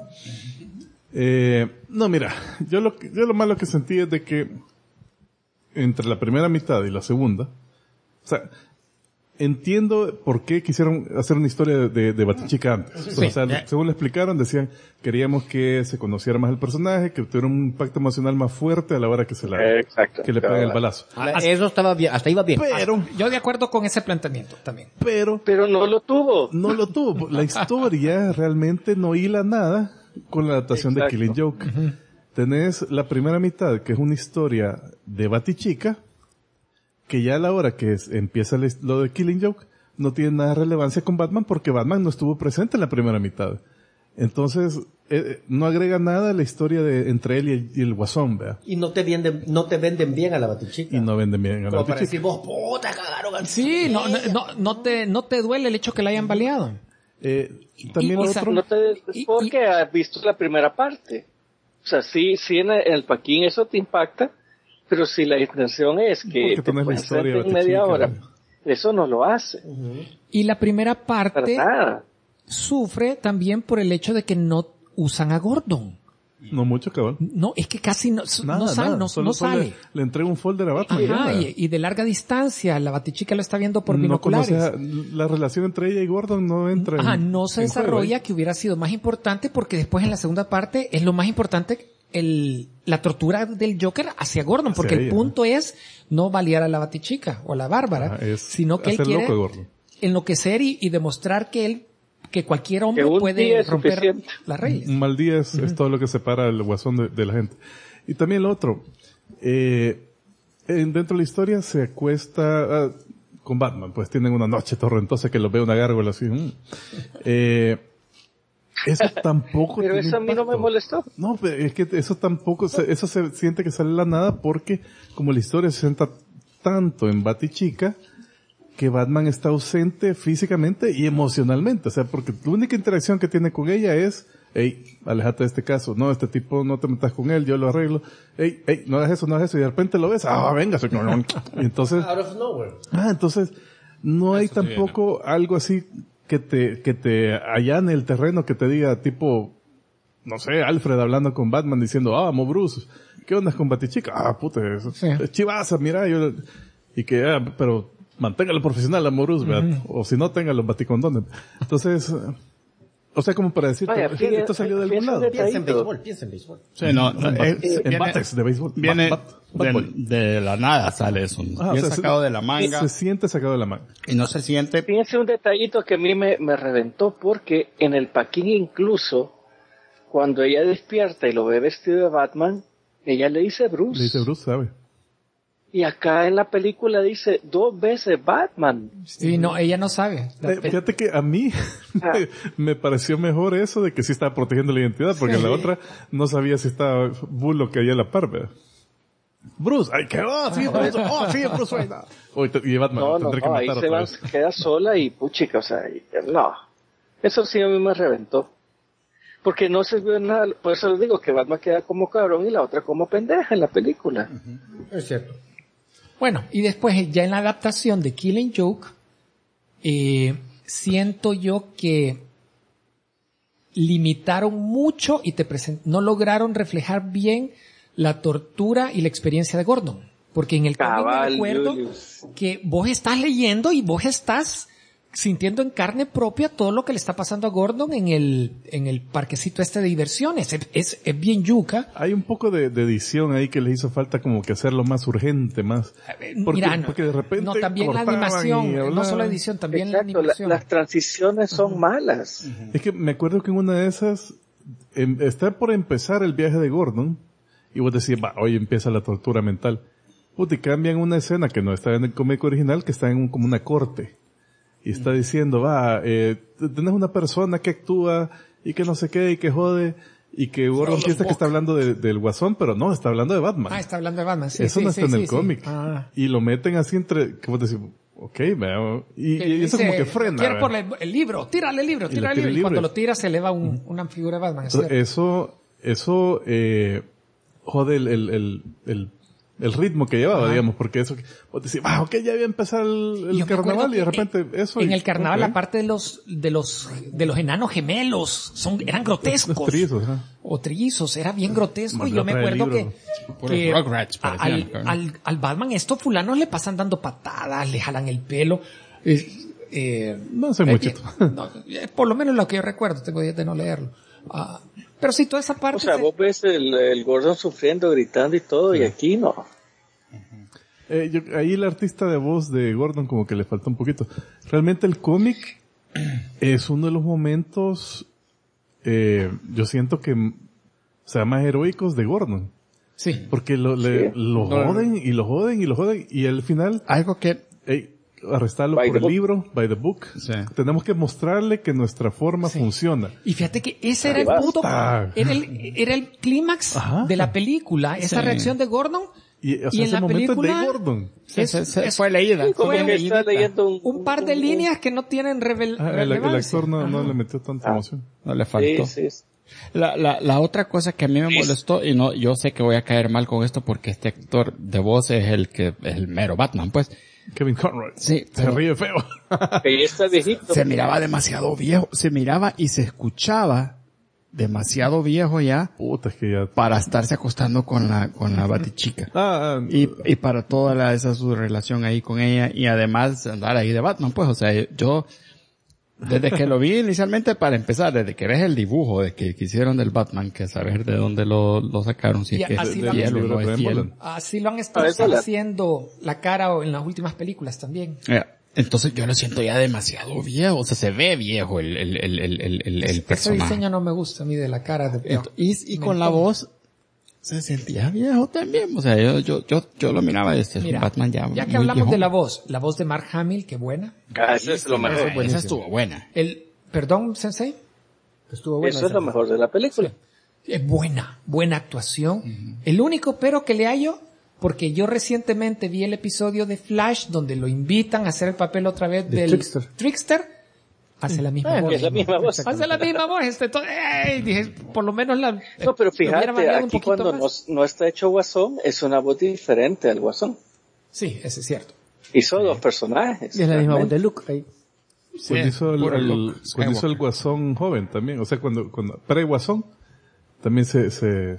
No, mira, yo lo malo que sentí es de que entre la primera mitad y la segunda, o sea, entiendo por qué quisieron hacer una historia de Batichica antes. Sí. O sea, según le explicaron, decían, queríamos que se conociera más el personaje, que tuviera un impacto emocional más fuerte a la hora que que le peguen el balazo. Eso estaba bien, hasta iba bien. Pero, Yo de acuerdo con ese planteamiento también. pero no lo tuvo. no lo tuvo. La historia realmente no hila nada con la adaptación de Killing Joke. Tenés la primera mitad, que es una historia de Batichica, que ya a la hora que empieza lo de Killing Joke, no tiene nada de relevancia con Batman, porque Batman no estuvo presente en la primera mitad. Entonces, no agrega nada a la historia entre él y el Guasón, ¿vea? Y no te venden bien a la Batichica. Y no venden bien a la Como para Batichica. decir, vos, puta, cagaron al... Sí, no te duele el hecho que la hayan baleado. También y- otro... No te, porque has visto la primera parte. O sea, sí en el Paquín eso te impacta, pero si la intención es que Porque tenés la historia en media Batichica, hora, ¿no? eso no lo hace. Y la primera Para parte nada. sufre también por el hecho de que no usan a Gordon. No mucho, cabal. No, es que casi no Nada. Solo sale. le entrega un folder a Batman. Ajá, ya. y de larga distancia, la Batichica lo está viendo por No binoculares. conoce la relación entre ella y Gordon no entra Ajá, en, no se en juego, desarrolla, que hubiera sido más importante, porque después en la segunda parte es lo más importante la tortura del Joker hacia Gordon, Hacia porque el ella. punto es no balear a la Batichica o a la Bárbara, Es sino que él hacer quiere loco a Gordon. enloquecer y demostrar que cualquier hombre Que un día puede es romper suficiente. las reglas. Un mal día es todo lo que separa el Guasón de la gente. Y también lo otro, dentro de la historia se acuesta con Batman, pues tienen una noche torrentosa que lo ve una gárgola así. Eso tampoco Pero tiene eso a mí no impacto. me molestó. No, pero es que eso tampoco, eso se siente que sale de la nada porque como la historia se centra tanto en Batichica, que Batman está ausente físicamente y emocionalmente. O sea, porque la única interacción que tiene con ella es, hey, alejate de este caso. No, este tipo no te metas con él, yo lo arreglo. Hey, no hagas eso. Y de repente lo ves, venga. Y entonces, Out of nowhere. entonces, no hay tampoco algo así que te allane el terreno, que te diga tipo, no sé, Alfred hablando con Batman diciendo, vamos Bruce, ¿qué onda con Batichica? Puta, es chivaza, mira, y que, pero manténgalo profesional, Bruce, ¿verdad? O si no, tenga los baticondones. Entonces, o sea, como para decir, Vaya, esto salió de algún lado. Piensa en béisbol. Sí, no, En bates de béisbol. viene Batball. de la nada sale eso. Bien sacado de la manga. Se siente sacado de la manga. Y no se siente. Fíjense un detallito que a mí me reventó, porque en el Paquín incluso, cuando ella despierta y lo ve vestido de Batman, ella le dice Bruce. Le dice Bruce, ¿sabe? Y acá en la película dice 2 veces Batman. Sí, no, ella no sabe. Fíjate que a mí me pareció mejor eso de que sí estaba protegiendo la identidad, porque en la otra no sabía si estaba Bullock ahí a la par, ¿verdad? Bruce, ay, que sí, Bruce Wayne. Y Batman, No, tendré que ahí matar se otra va, vez. queda sola y puchica, o sea, no. Eso sí a mí me reventó. Porque no se vio nada, por eso les digo que Batman queda como cabrón y la otra como pendeja en la película. Es cierto. Bueno, y después ya en la adaptación de Killing Joke, siento yo que limitaron mucho y no lograron reflejar bien la tortura y la experiencia de Gordon. Porque en el cómic me recuerdo que vos estás leyendo y vos estás sintiendo en carne propia todo lo que le está pasando a Gordon en el parquecito de diversiones. Es bien yuca. Hay un poco de edición ahí que les hizo falta como que hacerlo más urgente, más. Porque de repente. No, también la animación, no solo edición, también la animación. Las transiciones son malas. Es que me acuerdo que en una de esas, está por empezar el viaje de Gordon, y vos decís, hoy empieza la tortura mental. Y cambian una escena que no está en el cómic original, que está en como una corte. Y está diciendo, tenés una persona que actúa y que no sé qué y que jode y que Gordon piensa que está hablando del Guasón, pero no, está hablando de Batman. Está hablando de Batman, sí. Eso no está en el cómic. Ah. Y lo meten así entre, ¿cómo te decís? Veo. Y eso como que frena. Quiero por el libro, tírale el libro. Y cuando lo tira se eleva una figura de Batman. Eso, jode el ritmo que llevaba, digamos, porque eso, vos decís, ya había empezado el carnaval y de repente eso. En el carnaval, la parte de los enanos gemelos eran grotescos. Los trillizos, o trillizos, era bien grotesco y yo me acuerdo que al Batman estos fulanos le pasan dando patadas, le jalan el pelo. No sé mucho. Por lo menos lo que yo recuerdo, tengo días de no leerlo. Pero sí, toda esa parte... O sea, vos ves el Gordon sufriendo, gritando y todo, y aquí no. Ahí el artista de voz de Gordon como que le falta un poquito. Realmente el cómic es uno de los momentos, yo siento que, más heroicos de Gordon. Sí. Porque lo joden y lo joden y lo joden y al final... Algo que... arrestarlo por el libro, by the book. Sí. Tenemos que mostrarle que nuestra forma funciona. Y fíjate que ese era el punto, era el clímax de la película, esa reacción de Gordon. Y en la película de Gordon. Fue leída. Un par de líneas que no tienen relevancia. El actor no le metió tanta emoción. No le faltó. Sí. La otra cosa que a mí me molestó, y no, yo sé que voy a caer mal con esto porque este actor de voz es el mero Batman, pues. Kevin Conroy. Sí. Se ríe feo. Está viejito. Se miraba demasiado viejo. Se miraba y se escuchaba demasiado viejo ya. Puta, es que ya... Para estarse acostando con la Batichica. Y para toda esa su relación ahí con ella. Y además andar ahí de Batman, pues. O sea, yo... Desde que lo vi inicialmente, para empezar, desde que ves el dibujo de que hicieron del Batman, que saber de dónde lo sacaron, si es que es fiel o no es fiel. Así lo han estado haciendo la cara en las últimas películas también. Entonces yo lo siento ya demasiado viejo, o sea, se ve viejo el personaje. Ese diseño no me gusta a mí de la cara. Y con la voz se sentía viejo también, o sea, yo lo miraba Batman ya que hablamos de la voz de Mark Hamill, qué buena. Eso es lo mejor. Esa estuvo buena. Perdón, Sensei. Estuvo buena. Eso es lo mejor de la película. Sí. Es buena actuación. Uh-huh. El único pero que le hallo, porque yo recientemente vi el episodio de Flash donde lo invitan a hacer el papel otra vez del Trickster. Hace la misma voz. Es la misma voz. Hace la misma voz. Dije, por lo menos No, pero fíjate, aquí cuando no está hecho Guasón, es una voz diferente al Guasón. Sí, eso es cierto. Hizo dos personajes. Y es la misma voz de Luke ahí. Sí, hizo el Guasón joven también. O sea, cuando pre-Guasón, también se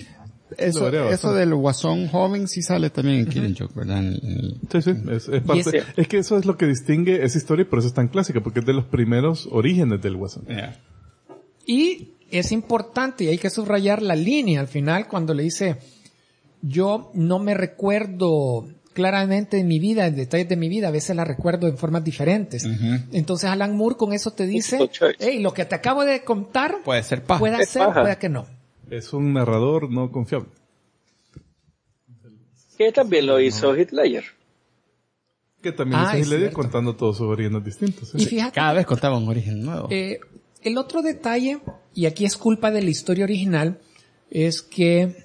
Eso del Guasón joven sí sale también en Killing Joke, ¿verdad? Sí, es parte. Es que eso es lo que distingue esa historia y por eso es tan clásica, porque es de los primeros orígenes del Guasón. Yeah. Y es importante, y hay que subrayar la línea al final cuando le dice, yo no me recuerdo claramente en mi vida, en detalles de mi vida, a veces la recuerdo en formas diferentes. Uh-huh. Entonces Alan Moore con eso te dice, lo que te acabo de contar puede ser paja. Puede ser, puede que no. Es un narrador no confiable. Que también lo hizo Heath Ledger. Que también hizo Heath Ledger contando todos sus orígenes distintos. Y fíjate, cada vez contaba un origen nuevo. El otro detalle, y aquí es culpa de la historia original, es que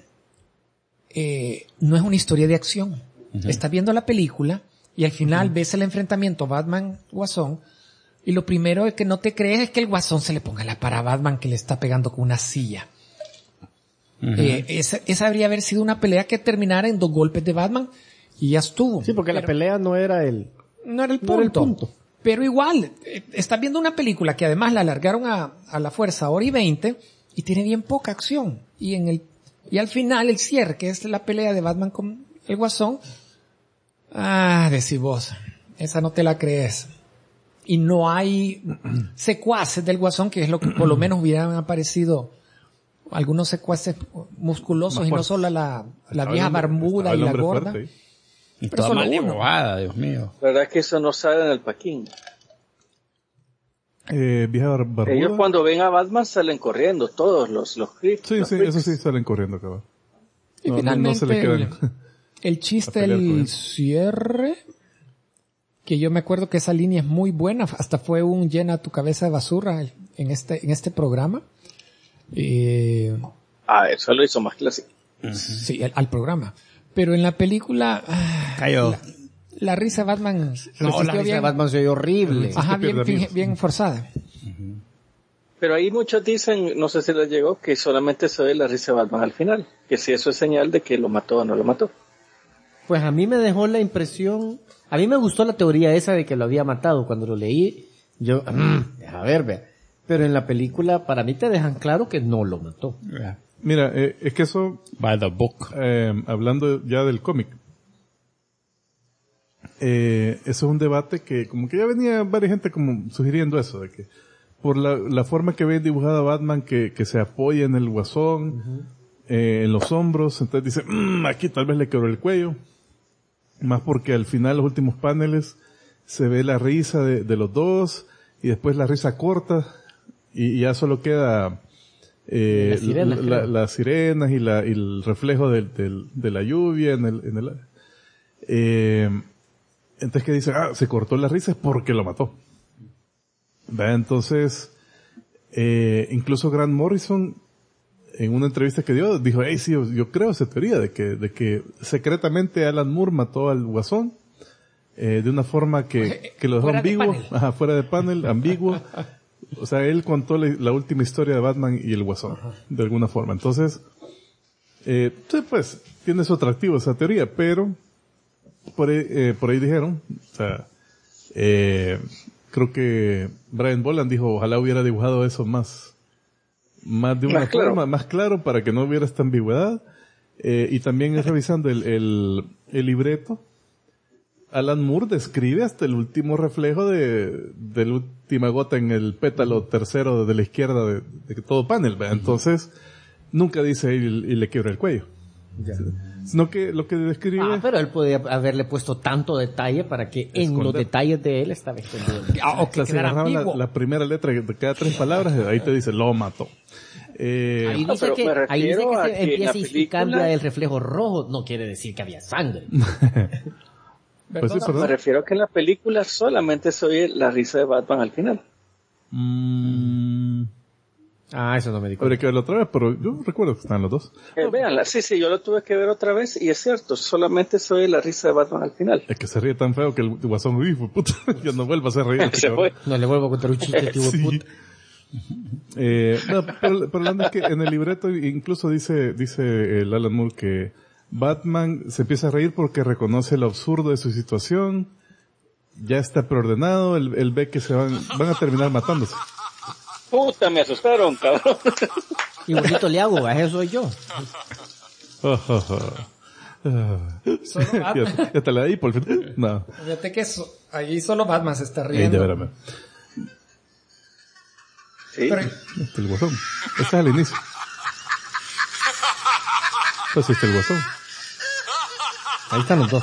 no es una historia de acción. Uh-huh. Estás viendo la película y al final ves el enfrentamiento Batman-Guasón y lo primero que no te crees es que el Guasón se le ponga la para a Batman que le está pegando con una silla. Uh-huh. Esa habría haber sido una pelea que terminara en 2 golpes de Batman y ya estuvo. Sí, porque la pelea no era el punto. Pero igual, estás viendo una película que además la alargaron a la fuerza 1:20 y tiene bien poca acción. Y al final el cierre, que es la pelea de Batman con el Guasón, decís vos, esa no te la crees. Y no hay secuaces del Guasón, que es lo que por lo menos hubieran aparecido algunos secuaces musculosos y no solo la vieja barbuda y la gorda. Y toda malibobada, Dios mío. La verdad es que eso no sale en el paquín. Vieja barbuda. Ellos cuando ven a Batman salen corriendo, todos los creeps. Sí, los sí, creeps. eso sí salen corriendo, cabrón. Y No finalmente se le quedan. el chiste a pelear con del él. cierre, que yo me acuerdo que esa línea es muy buena, hasta fue un llena tu cabeza de basura en este programa. Eso lo hizo más clásico. Sí, al programa. Pero en la película, Cayó. la risa de Batman No, la risa de Batman se oye horrible. Ajá, pierde amigos. bien forzada. Pero ahí muchos dicen, no sé si les llegó, que solamente se ve la risa de Batman al final. Que si eso es señal de que lo mató o no lo mató. Pues a mí me dejó la impresión, a mí me gustó la teoría esa de que lo había matado. Cuando lo leí, yo, a ver, vea. Pero en la película, para mí te dejan claro que no lo mató. Mira, es que eso, By the book. hablando ya del cómic, eso es un debate que como que ya venía varias gente como sugiriendo eso, de que por la forma que ven dibujada Batman, que se apoya en el Guasón, en los hombros, entonces dice, aquí tal vez le quebró el cuello, más porque al final los últimos paneles se ve la risa de los dos, y después la risa corta, y ya solo queda las sirenas y el reflejo de la lluvia entonces que dice, se cortó la risa es porque lo mató. ¿Ve? Entonces, incluso Grant Morrison, en una entrevista que dio, dijo, sí, yo creo esa teoría de que secretamente Alan Moore mató al Guasón, de una forma que lo dejó ambiguo, fuera de panel, ambiguo. O sea, él contó la última historia de Batman y el Guasón, de alguna forma. Entonces, sí, pues, tiene su atractivo esa teoría, pero por ahí dijeron, o sea, creo que Brian Boland dijo, ojalá hubiera dibujado eso más de una forma, más claro, para que no hubiera esta ambigüedad. Y también revisando el libreto, Alan Moore describe hasta el último reflejo de la última gota en el pétalo tercero de la izquierda de todo panel, ¿verdad? Entonces, nunca dice y le quiebra el cuello. Ya. Sino que lo que describe... pero él podía haberle puesto tanto detalle para que en los detalles de él estaba escondido. O que se quedara agarraban ambiguo. la primera letra de cada 3 palabras, ahí te dice, lo mató. Ahí dice pero que, me ahí dice refiero que a se que en empieza la y película- cambia el reflejo rojo, no quiere decir que había sangre. Pues sí, Me perdón. refiero a que en la película solamente se oye la risa de Batman al final. Eso no me di cuenta. Habría que verlo otra vez, pero yo recuerdo que están los dos. Véanla, sí, yo lo tuve que ver otra vez y es cierto, solamente se oye la risa de Batman al final. Es que se ríe tan feo que el Guasón, uy, puta, ya no vuelva a hacer reír. Se fue. No le vuelvo a contar un chiste, tío Sí. puta. No, pero hablando es que en el libreto incluso dice el Alan Moore que Batman se empieza a reír porque reconoce lo absurdo de su situación, ya está preordenado, él ve que van a terminar matándose. Puta, me asustaron, cabrón. Y bonito le hago, a eso soy yo. Solo Batman. Ya te la di por fin. No. Fíjate que ahí solo Batman se está Ey, riendo. de veras, Sí. Pero, el Guasón. Ese es el inicio. Pues sí está el Guasón. Ahí están los dos.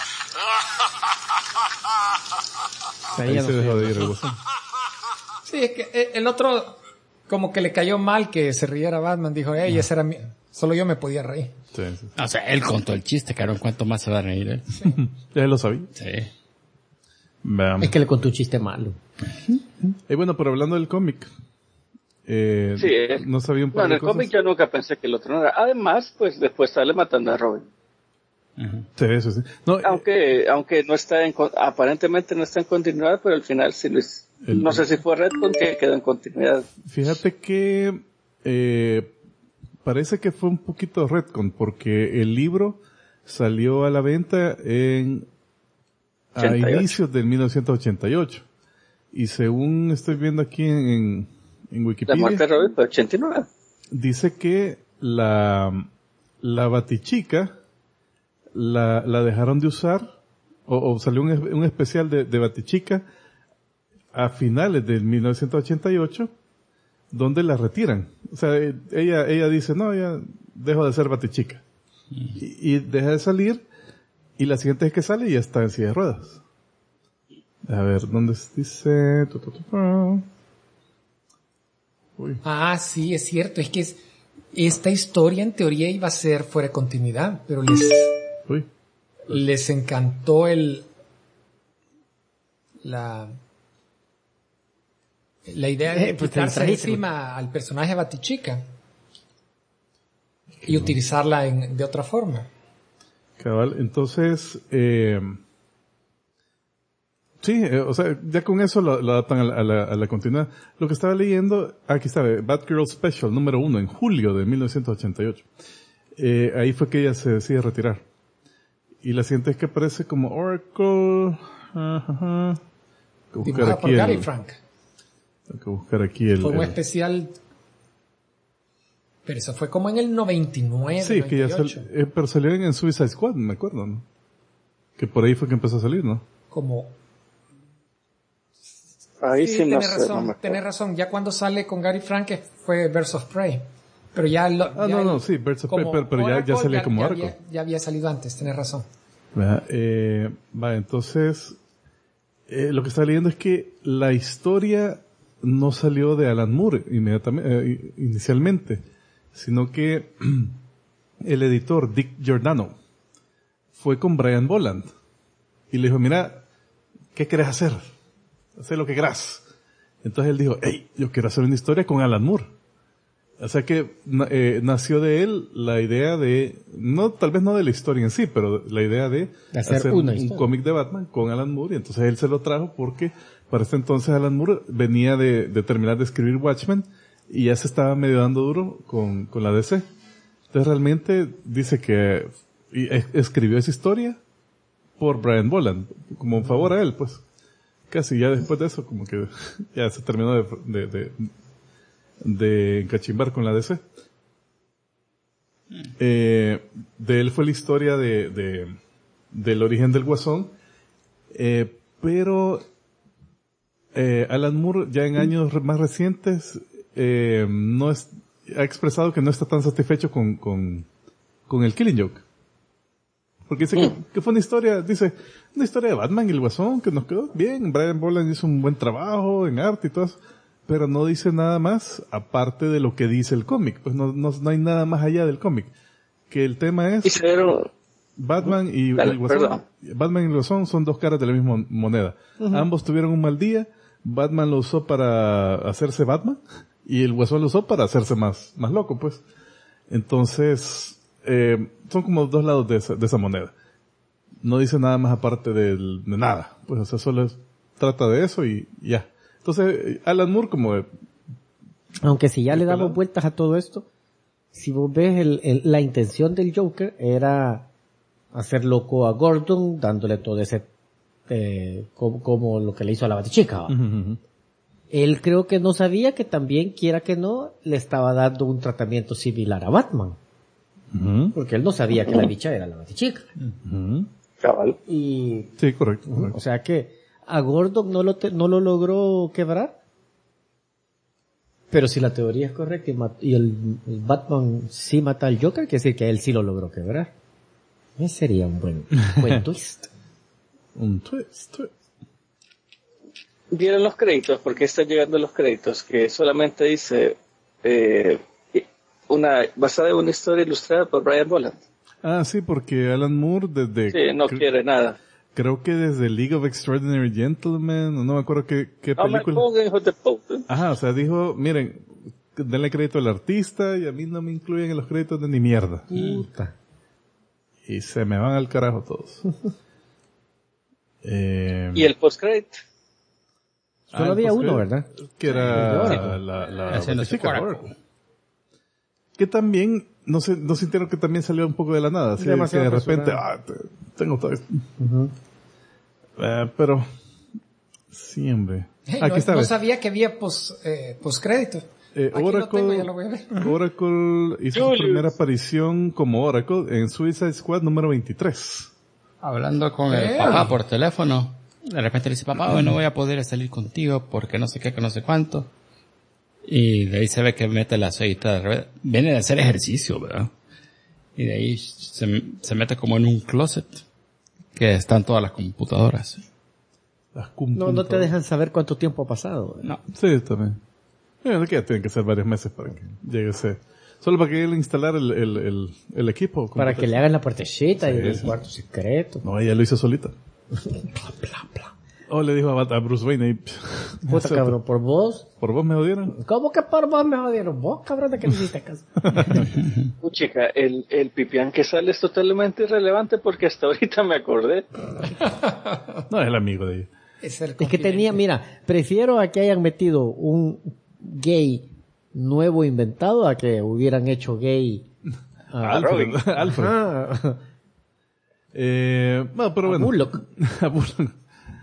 Ahí ya se no dejó sé. de ir el Guasón. sí, es que el otro como que le cayó mal que se riera Batman. Dijo, ese era solo yo me podía reír. Sí, sí. O sea, él contó el chiste, cabrón. ¿Cuánto más se va a reír él? Ya lo sabía. Sí. Veamos. Es que le contó un chiste malo. Bueno, pero hablando del cómic, Sí, no sabía un par en de el cosas. cómic yo nunca pensé que el otro no era. Además, pues después sale matando a Robin. Sí, eso sí. No, Aunque no está aparentemente no está en continuidad, pero al final sí lo es. No sé si fue Redcon que quedó en continuidad. fíjate que parece que fue un poquito retcon, porque el libro salió a la venta a 88. inicios del 1988. Y según estoy viendo aquí en Wikipedia... La muerte de Robin fue 89. Dice que la Batichica la dejaron de usar, o salió un especial de Batichica a finales de 1988, donde la retiran. O sea, ella dice, no, ya dejo de ser Batichica. Y deja de salir, y la siguiente vez que sale ya está en silla de ruedas. A ver, ¿dónde dice? Uy. Ah, sí, es cierto. Es que esta historia en teoría iba a ser fuera de continuidad, pero les encantó la idea de quitarse encima al personaje Batichica y utilizarla de otra forma. Cabal, entonces, sí, o sea, ya con eso lo adaptan a la continuidad. Lo que estaba leyendo, aquí está, Batgirl Special número 1 en julio de 1988. Ahí fue que ella se decide retirar. Y la siguiente es que aparece como Oracle. Dibujada por Gary Frank. Tengo que buscar aquí fue un especial, pero eso fue como en el 99, sí, 98. Que ya pero salió en Suicide Squad, me acuerdo, ¿no? Que por ahí fue que empezó a salir, ¿no? Como... Ahí sí no sé. Tenés razón, ya cuando sale con Gary Frank fue Birds of Prey. Pero ya sí, Birds of Prey, pero ya salía como Oracle. Ya había salido antes, tenés razón. Entonces, lo que estaba leyendo es que la historia no salió de Alan Moore inicialmente, sino que el editor Dick Giordano fue con Brian Boland y le dijo, mira, ¿qué querés hacer? Haz lo que querás. Entonces él dijo, hey, yo quiero hacer una historia con Alan Moore. O sea que nació de él la idea de, tal vez no de la historia en sí, pero la idea de hacer un cómic de Batman con Alan Moore. Y entonces él se lo trajo porque para este entonces Alan Moore venía de terminar de escribir Watchmen y ya se estaba medio dando duro con la DC. Entonces realmente dice que escribió esa historia por Brian Boland, como un favor a él, pues. Casi ya después de eso, como que ya se terminó de encachimbar con la DC. De él fue la historia del origen del Guasón, pero Alan Moore ya en años más recientes ha expresado que no está tan satisfecho con el Killing Joke. Porque dice que fue una historia de Batman y el Guasón que nos quedó bien. Brian Boland hizo un buen trabajo en arte y todo eso, pero no dice nada más aparte de lo que dice el cómic. Pues no hay nada más allá del cómic. Que el tema es Batman y el Guasón. Batman y el Guasón son dos caras de la misma moneda. Uh-huh. Ambos tuvieron un mal día. Batman lo usó para hacerse Batman y el Guasón lo usó para hacerse más loco, pues. Entonces, son como dos lados de esa moneda. No dice nada más aparte de nada. Pues, o sea, solo trata de eso y ya. Entonces, Alan Moore como... Aunque si ya le damos vueltas a todo esto, si vos ves la intención del Joker era hacer loco a Gordon, dándole todo ese... como lo que le hizo a la Batichica. Uh-huh. Él creo que no sabía que también, quiera que no, le estaba dando un tratamiento similar a Batman. Uh-huh. Porque él no sabía que la bicha era la Batichica. Uh-huh. Sí, correcto. O sea que a Gordon no lo logró quebrar. Pero si la teoría es correcta y el Batman sí mata al Joker, quiere decir que él sí lo logró quebrar. Ese sería un buen twist. Un twist. Vieron los créditos, porque están llegando los créditos, que solamente dice basada en una historia ilustrada por Brian Boland. Ah, sí, porque Alan Moore Sí, no quiere nada. Creo que desde League of Extraordinary Gentlemen, no me acuerdo qué película. Ajá, o sea, dijo, miren, denle crédito al artista y a mí no me incluyen en los créditos de ni mierda. Puta. Y se me van al carajo todos. ¿Y el post-credit? Solo había uno, ¿verdad? Que era la chica Oracle. Que también, no sintieron que también salió un poco de la nada. Así que de repente, tengo todo esto. Uh-huh. Pero, sí, hombre. Aquí está. No sabía que había postcréditos. Oracle, ya lo voy a ver. Oracle hizo su primera aparición como Oracle en Suicide Squad número 23. Hablando con el papá por teléfono. De repente le dice, papá, hoy no voy a poder salir contigo porque no sé qué, que no sé cuánto. Y de ahí se ve que mete la aceita al revés. Viene de hacer ejercicio, ¿verdad? Y de ahí se mete como en un closet que están todas las computadoras. No te dejan saber cuánto tiempo ha pasado. No. Sí, también. Que tienen que ser varios meses para que llegue ese... Solo para que él instalar el equipo. Para que le hagan la puertecita y el cuarto secreto. No, ella lo hizo solita. Le dijo a Bruce Wayne ahí... Puta cabrón, ¿por vos? ¿Por vos me jodieron? ¿Cómo que por vos me jodieron? Vos, cabrón, ¿de qué le hiciste caso? Chica, el pipián que sale es totalmente irrelevante porque hasta ahorita me acordé. No, es el amigo de ella. Es que tenía, mira, prefiero a que hayan metido un gay nuevo inventado a que hubieran hecho gay a Alfred. No, pero bueno. Bullock. A Bullock.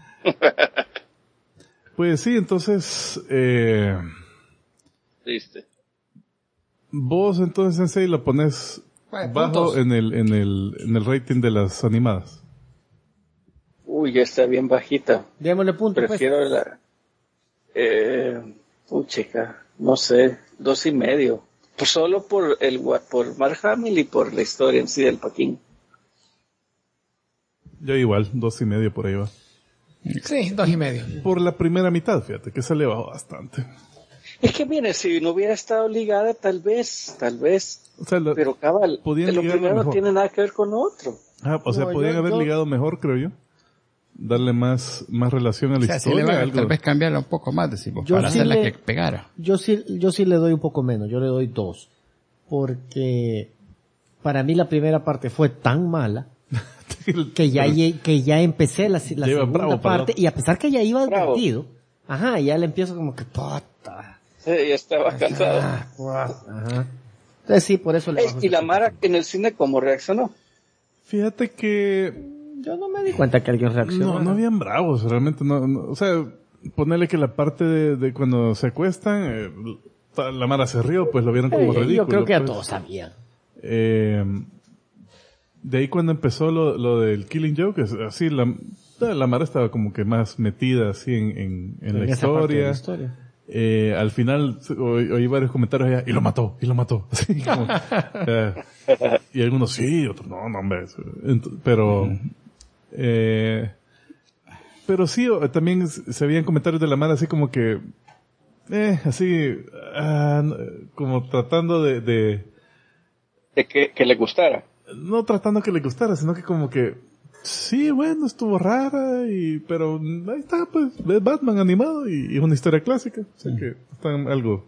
Pues sí, entonces Triste. Vos entonces, Sensei, lo pones bajo en el rating de las animadas. Uy, ya está bien bajita. Démosle punto. Prefiero la... chica, no sé, 2.5. Pues solo por Mark Hamill y por la historia en sí del Paquín. Yo igual, 2.5 por ahí va. Sí, 2.5. Por la primera mitad, fíjate, que se le bajó bastante. Es que mire, si no hubiera estado ligada, tal vez. O sea, pero cabal, lo ligarlo primero no mejor. tiene nada que ver con lo otro. Podían haber ligado mejor, creo yo. Darle más relación a la historia. Sí le van a tal vez cambiarla un poco más, decimos, para hacerla que pegara. Yo sí le doy un poco menos, yo le doy 2. Porque para mí la primera parte fue tan mala que ya empecé la segunda parte y a pesar que ya iba advertido, ya le empiezo como que puta. Sí, ya estaba cansado. Ajá. Entonces sí, por eso le bajo. ¿Y la Mara en el cine cómo reaccionó? Fíjate que yo no me di cuenta que alguien reaccionó. No habían bravos, realmente no. O sea, ponerle que la parte de cuando se acuestan, la Mara se rió, pues lo vieron como ridículo. Yo creo que pues. a todos sabían. De ahí cuando empezó lo del Killing Joke, así la Mara estaba como que más metida así en la historia. Al final oí varios comentarios allá, y lo mató. Así como, y algunos sí, otros no, hombre. Pero sí, también se veían comentarios de la Mara así como que, así, como tratando de que le gustara. No tratando que le gustara, sino que como que, sí, bueno, estuvo rara, pero ahí está, pues, es Batman animado y es una historia clásica. O sea que están algo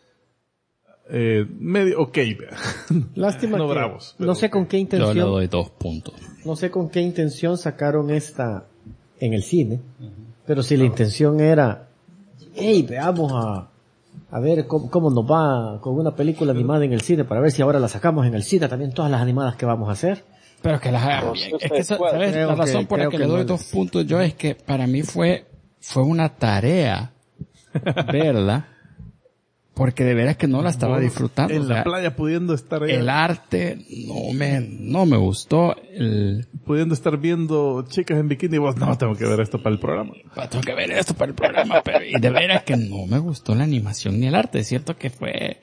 medio vea. Lástima no que bravos. No sé con qué intención. Yo le doy 2 puntos. No sé con qué intención sacaron esta en el cine, pero si la intención era, veamos a ver cómo nos va con una película animada en el cine, para ver si ahora la sacamos en el cine, también todas las animadas que vamos a hacer. Pero que las hagan bien. Es que, ¿sabes? La razón por la que le doy 2 puntos yo es que para mí fue una tarea verla, porque de veras que no la estaba disfrutando. En la playa pudiendo estar ahí. El arte no me gustó. Pudiendo estar viendo chicas en bikini y vos, no, tengo que ver esto para el programa. Tengo que ver esto para el programa, pero y de veras que no me gustó la animación ni el arte. Es cierto que fue...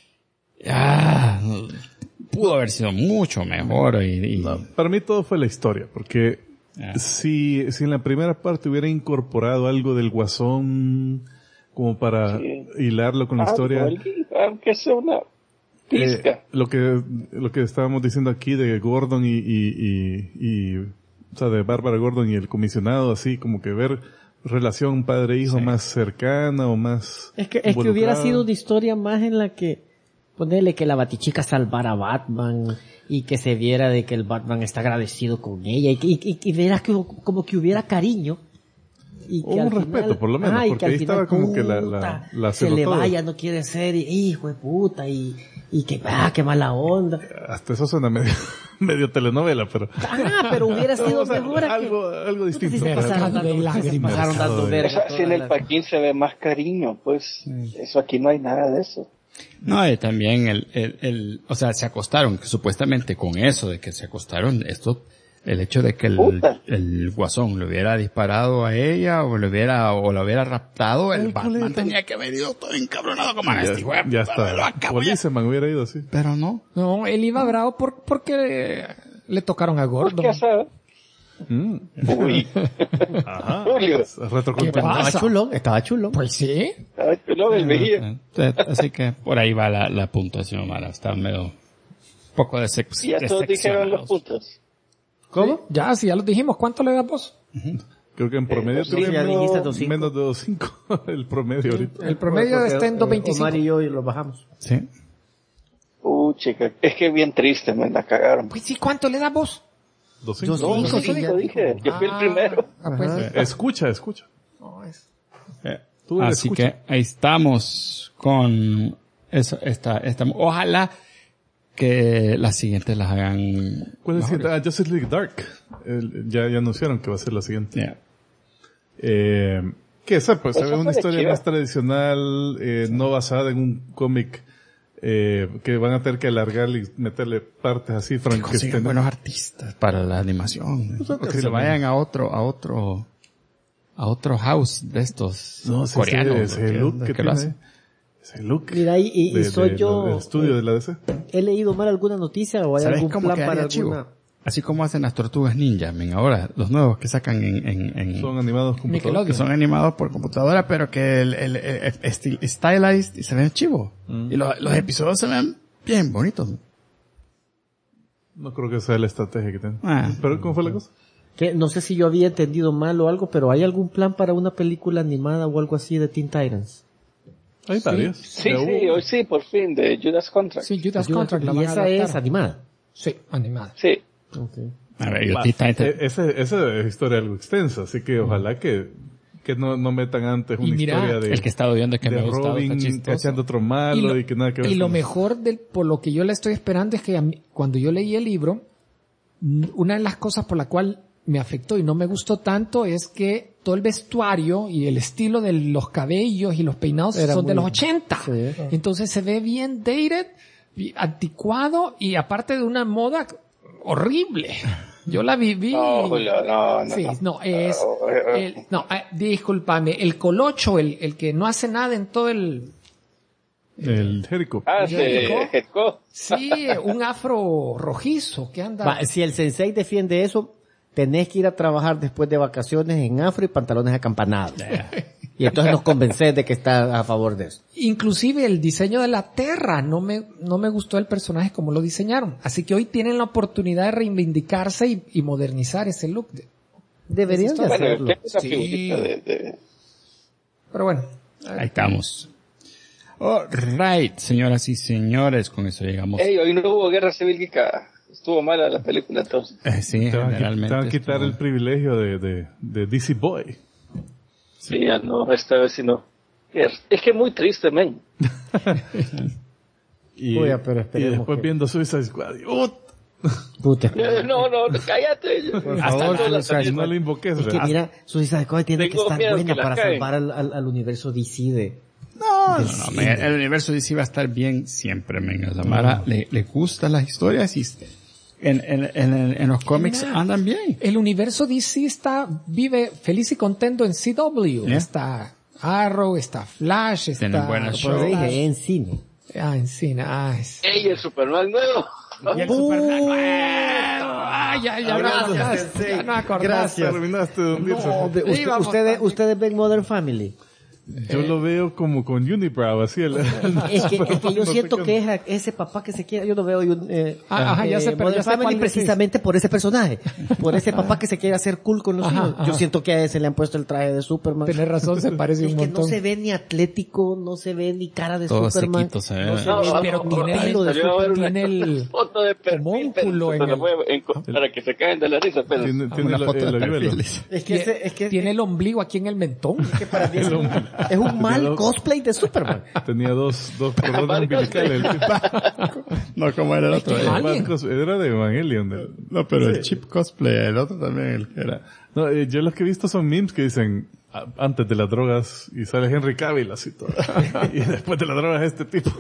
pudo haber sido mucho mejor No, para mí todo fue la historia, porque si en la primera parte hubiera incorporado algo del Guasón como para hilarlo con la historia, aunque sea una pizca. lo que estábamos diciendo aquí de Gordon y o sea, de Bárbara Gordon y el comisionado, así como que ver relación padre-hijo más cercana o más es que hubiera sido una historia más en la que ponerle que la Batichica salvara a Batman y que se viera de que el Batman está agradecido con ella y verás que como que hubiera cariño Y que un al respeto, final, por lo menos, porque ahí estaba como que la se le todo. vaya, no quiere ser, hijo de puta, y que, qué mala onda. Hasta eso suena medio telenovela, pero... Pero hubiera sido o sea, mejor. algo distinto. Se pasaron dando verga. Así en el Paquín se ve más cariño, pues. Eso aquí no hay nada de eso. No, y también o sea, se acostaron, que supuestamente con eso de que se acostaron, el hecho de que el guasón le hubiera disparado a ella o la hubiera raptado, el Batman tenía que haber ido todo encabronado como este güey. Ya está. Policeman hubiera ido así. Pero no. No, él iba bravo porque le tocaron a Gordon. ¿Qué sabes? Uy. Ajá. Julio. Estaba chulo. Pues sí. Estaba chulo el veía. Así que por ahí va la puntuación, Mara. Está medio un poco de sexo. Y ya todos dijeron los puntos. ¿Cómo? Sí, ya lo dijimos. ¿Cuánto le das vos? Creo que en promedio ya dijiste 2.5. menos de 2.5 el promedio ahorita. El promedio está en 2.25. Omar y yo lo bajamos. Sí. Chica, es que bien triste, me la cagaron. Pues sí, ¿cuánto le das vos? 2.5. No, sí, ya dije. Yo fui el primero. Pues, Escucha. no, Tú Así escucha. que ahí estamos con eso, ojalá que las siguientes las hagan. ¿Cuál es la mejores. siguiente? Justice League Dark. Ya anunciaron que va a ser la siguiente. Yeah. Que esa pues se Esa ve una fue historia chiva. más tradicional, no basada en un cómic que van a tener que alargar y meterle partes así Que consigan Frankenstein. buenos artistas para la animación. Pues, O que se vayan a otro house de estos No, sí, coreanos. ese look que que lo tiene. hacen. Ese look. Mira, y soy yo. Del estudio de la DC. ¿He leído mal alguna noticia o hay ¿Sabes algún cómo plan quedaría para chivo? alguna? Así como hacen las tortugas ninja, men, ahora, los nuevos que sacan Son animados computador. Nickelodeon. que son animados por computadora, pero que el stylized y se ven chivo. Y los episodios se ven bien bonitos. No creo que sea la estrategia que tienen. Ah. Pero ¿cómo fue la cosa? Que no sé si yo había entendido mal o algo, pero ¿hay algún plan para una película animada o algo así de Teen Titans? Hay varios. Sí, hoy sí, por fin, de Judas Contract. Sí, Judas Contract la Y van a esa adaptar. es animada. Sí, animada. Sí. Okay. A ver, yo Esa es historia algo extensa, así que ojalá que no metan antes una Y mira, historia de, el que estaba viendo que de me ha gustado, Robin está chistoso. cachando otro malo y que nada que ver Y lo con- mejor por lo que yo le estoy esperando es que a mí, cuando yo leí el libro, una de las cosas por la cual me afectó y no me gustó tanto es que todo el vestuario y el estilo de los cabellos y los peinados Era son de muy- los 80. Sí. Entonces se ve bien dated, anticuado y aparte de una moda horrible. Yo la viví. No, Julio, no. Sí, no, es, discúlpame, el colocho, el que no hace nada en todo el, El Jericho. Sí, ¿Jericho? Jericho. sí, un afro rojizo que anda. Va, si el sensei defiende eso, tenés que ir a trabajar después de vacaciones en afro y pantalones acampanados. Y entonces nos convences de que está a favor de eso. Inclusive el diseño de la Terra, no me gustó el personaje como lo diseñaron. Así que hoy tienen la oportunidad de reivindicarse y modernizar ese look. Deberían de Bueno, hacerlo. Bueno, esa Sí. figurita de... Pero bueno. Ahí estamos. Alright, señoras y señores, con eso llegamos. Ey, hoy no hubo guerra civil, Kika. Estuvo mala la película entonces. Sí, Te van generalmente. a quitar estuvo- el privilegio de DC Boy. Sí, ya no, esta vez sí no. Es que muy triste, men. Y, Oye, pero y esperemos después que- viendo Suicide Squad. Puta. No, cállate. favor, todas las Suicide Y no le invoques. Es que ¿verdad? mira, Suicide Squad tiene que Tengo estar miedo buena que la para caguen. salvar al universo DC de... No, el universo DC va a estar bien siempre, men. A Samara le gustan las historias y en los cómics Mira, andan bien. El universo DC vive feliz y contento en CW. Yeah. Está Arrow, está Flash, Tienen está... buenas Pero shows. dije, en cine. en cine. Ey, el Superman nuevo. Y el Superman nuevo. Ay, ya no acordaste. Ya no acordaste. Gracias. Terminaste de hundirse. No, hombre, Íbamos ustedes ven Modern Family. Yo lo veo como con unibrow, así. Es que yo siento que es ese papá que se quiere, yo lo veo ya sé, pero ya sé Family cuál precisamente por ese personaje, por ese papá que se quiere hacer cool con los hijos. Yo siento que a ese le han puesto el traje de Superman. Tenés razón, se parece un Es que montón. no se ve ni atlético, no se ve ni cara de Todo Superman. sequito se ve. Pero tiene el foto de perfil, homúnculo en para que se caen de la risa, pero Tiene Una el foto de hoyuelo. perfiles. Es que tiene el ombligo aquí en el mentón. que para mí es un mal cosplay de Superman. Tenía dos cordones umbilicales. El tipo. No, como era el otro. que Alien. Era de Evangelion. No, pero el chip cosplay, el otro también, el que era. No, yo los que he visto son memes que dicen antes de las drogas y sale Henry Cavill así todo. Y después de las drogas este tipo.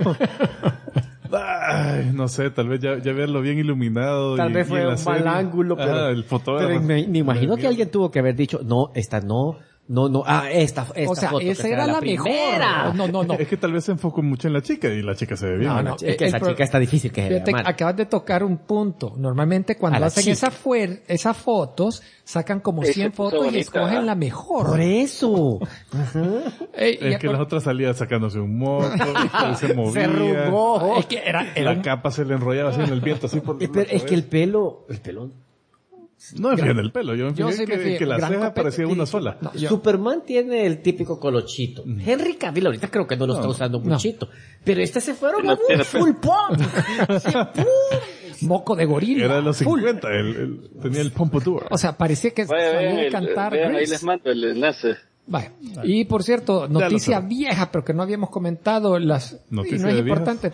Ay, no sé, tal vez ya verlo bien iluminado. Tal vez fue en la un mal serie. ángulo, pero, El fotógrafo. pero me imagino que alguien tuvo que haber dicho, no, esta esta O sea, foto que esa será era la mejor. primera. No. Es que tal vez se enfocó mucho en la chica y la chica se ve bien. No, Es que esa chica está difícil que se vea Fíjate, mal. acabas de tocar un punto. Normalmente cuando A la hacen chica. esas fotos, sacan como 100 fotos y bonita, escogen la mejor. Por eso. Es que las otras salía sacándose un moco, se movía. Se arrugó. Es que era La capa se le enrollaba así en el viento, así por Pero es que el pelo, No me fijé en el pelo, yo me Yo fijé sí me fijé. que la Gran ceja copete, parecía sí. una sola. No, yo- Superman tiene el típico colochito. Henry Cavill ahorita creo que no lo está usando muchito. Pero se fueron a un full pump. Sí, pum. Moco de gorila. Era de los full. 50, tenía el pompadour. O sea, parecía que salía a cantar vean, ahí Grace. les mando el enlace. Vale. Y por cierto, noticia vieja, pero que no habíamos comentado, y Noticia no es de viejas. importante.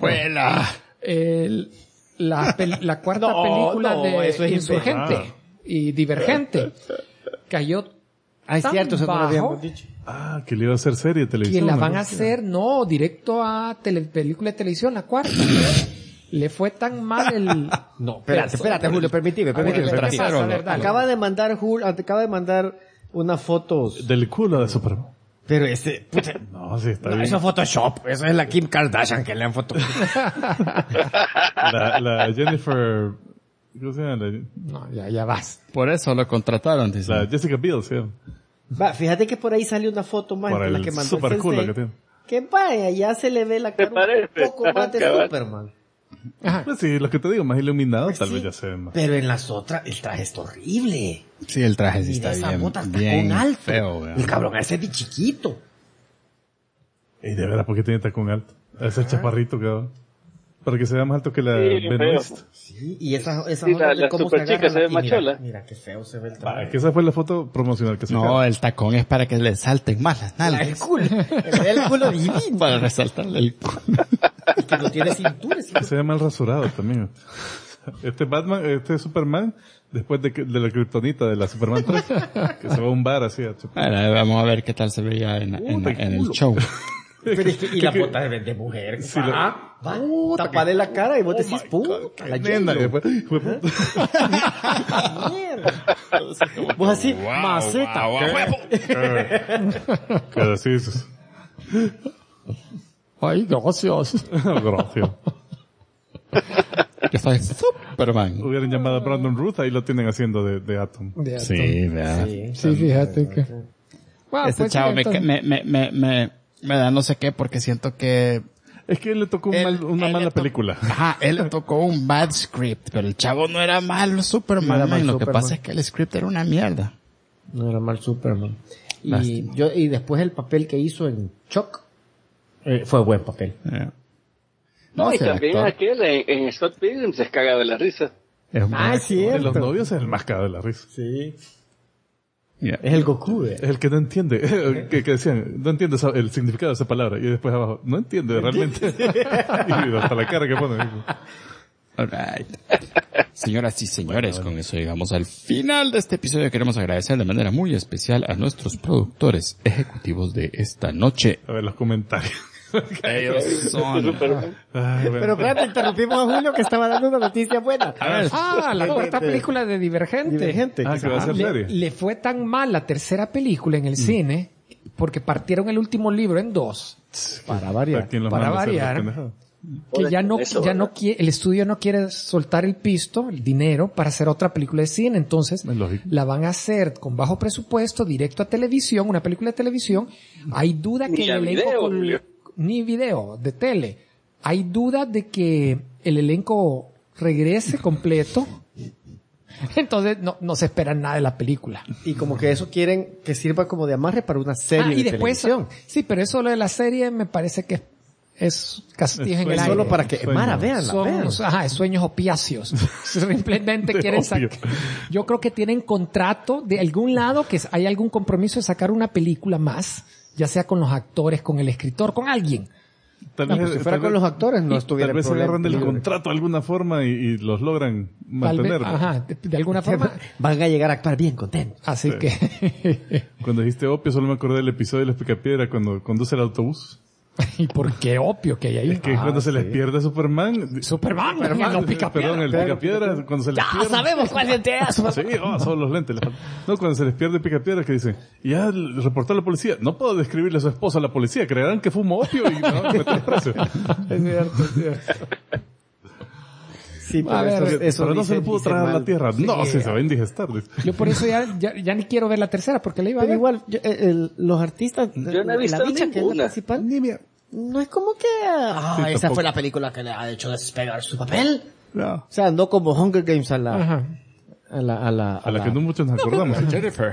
La cuarta película de eso es Insurgente y Divergente cayó Ah, es tan cierto, eso no lo bajo habíamos dicho. Ah, que le iba a hacer serie de que televisión. la ¿no? van a hacer, directo a película de televisión, la cuarta. Le fue tan mal el... No, espérate, Julio, permíteme. ¿Qué pasa? A ver, dale. Acaba de mandar unas fotos, Del culo de Superman. pero puta, No, sí, está no, bien. eso es Photoshop, eso es la Kim Kardashian que le han fotografiado. La Jennifer... ¿Cómo se llama? No, ya vas. Por eso lo contrataron, dice. La Jessica Biel, sí. Va, fíjate que por ahí salió una foto más Por que la el que mandó super el culo sensei, que tiene. que vaya, ya se le ve la cara parece? un poco más de Cabal. Superman. Ajá. Pues sí, lo que te digo, más iluminado, tal Sí, vez ya se ve más. pero en las otras, el traje está horrible. Sí, el traje sí Mira, está esa bota está bien con alto. feo, weón. El cabrón ese es de chiquito. Y de verdad, ¿por qué tiene tacón alto? Ese chaparrito, cabrón. Para que sea más alto que la Sí, Benoist. Sí, y esas Sí, ondas de la cómo superchica agarra se ve y machola. Mira qué feo se ve el Ah, traje. que esa fue la foto promocional que se No, el tacón es para que le salten más las El nalgas. culo, el culo divino. Para resaltarle el culo. Y que no tiene cintura. ¿Sí? Se ve mal rasurado también. Este Superman, después de la kriptonita de la Superman 3, que se va a un bar así a chupar. Bueno, vamos a ver qué tal se veía en el culo. show. Pero es que, y la bota de mujer. Sí, va, taparle la cara y vos decís, puta, la Nena, J-Lo. que fue puta. Mierda. Vos así, maceta. Pero así es. Ay, gracias. Gracias. Yo soy Superman. Hubieran llamado a Brandon Ruth, ahí lo tienen haciendo de Atom. Sí, vea. Sí, fíjate que... Bueno, Este pues, chavo entonces- me da no sé qué porque siento que... Es que le tocó una él mala le película. Ajá, él le tocó un bad script, pero el chavo no era malo Superman. No era mal man. Lo que Superman. pasa es que el script era una mierda. No era mal Superman. Lástima. Y después el papel que hizo en Chuck, fue buen papel. No, y si el también actor aquel en Scott Pilgrim se caga de la risa. es un buen actor. De los novios es el más cagado de la risa. Sí. Yeah. Es el Goku, Es el que no entiende, que decían, no entiende el significado de esa palabra. Y después abajo, no entiende realmente. Y hasta la cara que pone. Alright. Señoras y señores, con eso llegamos al final de este episodio. Queremos agradecer de manera muy especial a nuestros productores ejecutivos de esta noche. A ver los comentarios. Ellos son... Ay, bueno. Pero espérate, interrumpimos a Julio que estaba dando una noticia buena. A ver, la cuarta película de Divergente. Divergente. Ah, que va a ser serie. Le fue tan mal la tercera película en el cine porque partieron el último libro en dos. Para variar. ¿Quién los Para manda a hacer variar. esas pendejadas? que ya no quiere, el estudio no quiere soltar el pisto, el dinero, para hacer otra película de cine. Entonces, la van a hacer con bajo presupuesto, directo a televisión, una película de televisión. Hay duda que el elenco, ni video, de tele. Hay duda de que el elenco regrese completo. Entonces no se espera nada de la película. Y como que eso quieren que sirva como de amarre para una serie y de después, televisión. Sí, pero eso lo de la serie me parece que es castillo en el aire. Solo para que Mara veanla. Es sueños opiáceos. Simplemente quieren sacar. Yo creo que tienen contrato de algún lado, que hay algún compromiso de sacar una película más, ya sea con los actores, con el escritor, con alguien. Tal vez, si fuera con los actores no estuviera. Tal vez se agarran del contrato de alguna forma y los logran mantener. De alguna forma. Van a llegar a actuar bien contentos. Así que. Cuando dijiste opio, solo me acordé del episodio de Los Picapiedra cuando conduce el autobús. ¿Y por qué opio que hay ahí? Es que cuando se les pierde Superman, el Picapiedra. el Picapiedra, cuando se les pierde. Sabemos cuál lente es. Sí, son los lentes. No, cuando se les pierde Picapiedra, que dicen, ya reportó a la policía. No puedo describirle a su esposa a la policía, creerán que fumo opio y me van a meter preso. Es cierto. Sí, pero no se le pudo traer a la tierra. No, se va a indigestar. Yo por eso ya ni quiero ver la tercera, porque la iba a ver. Igual, los artistas, yo no he visto la dicha que es la principal, no es como que, esa tampoco. fue la película que le ha hecho despegar su papel. No. O sea, no como Hunger Games a la que no muchos nos acordamos. Jennifer.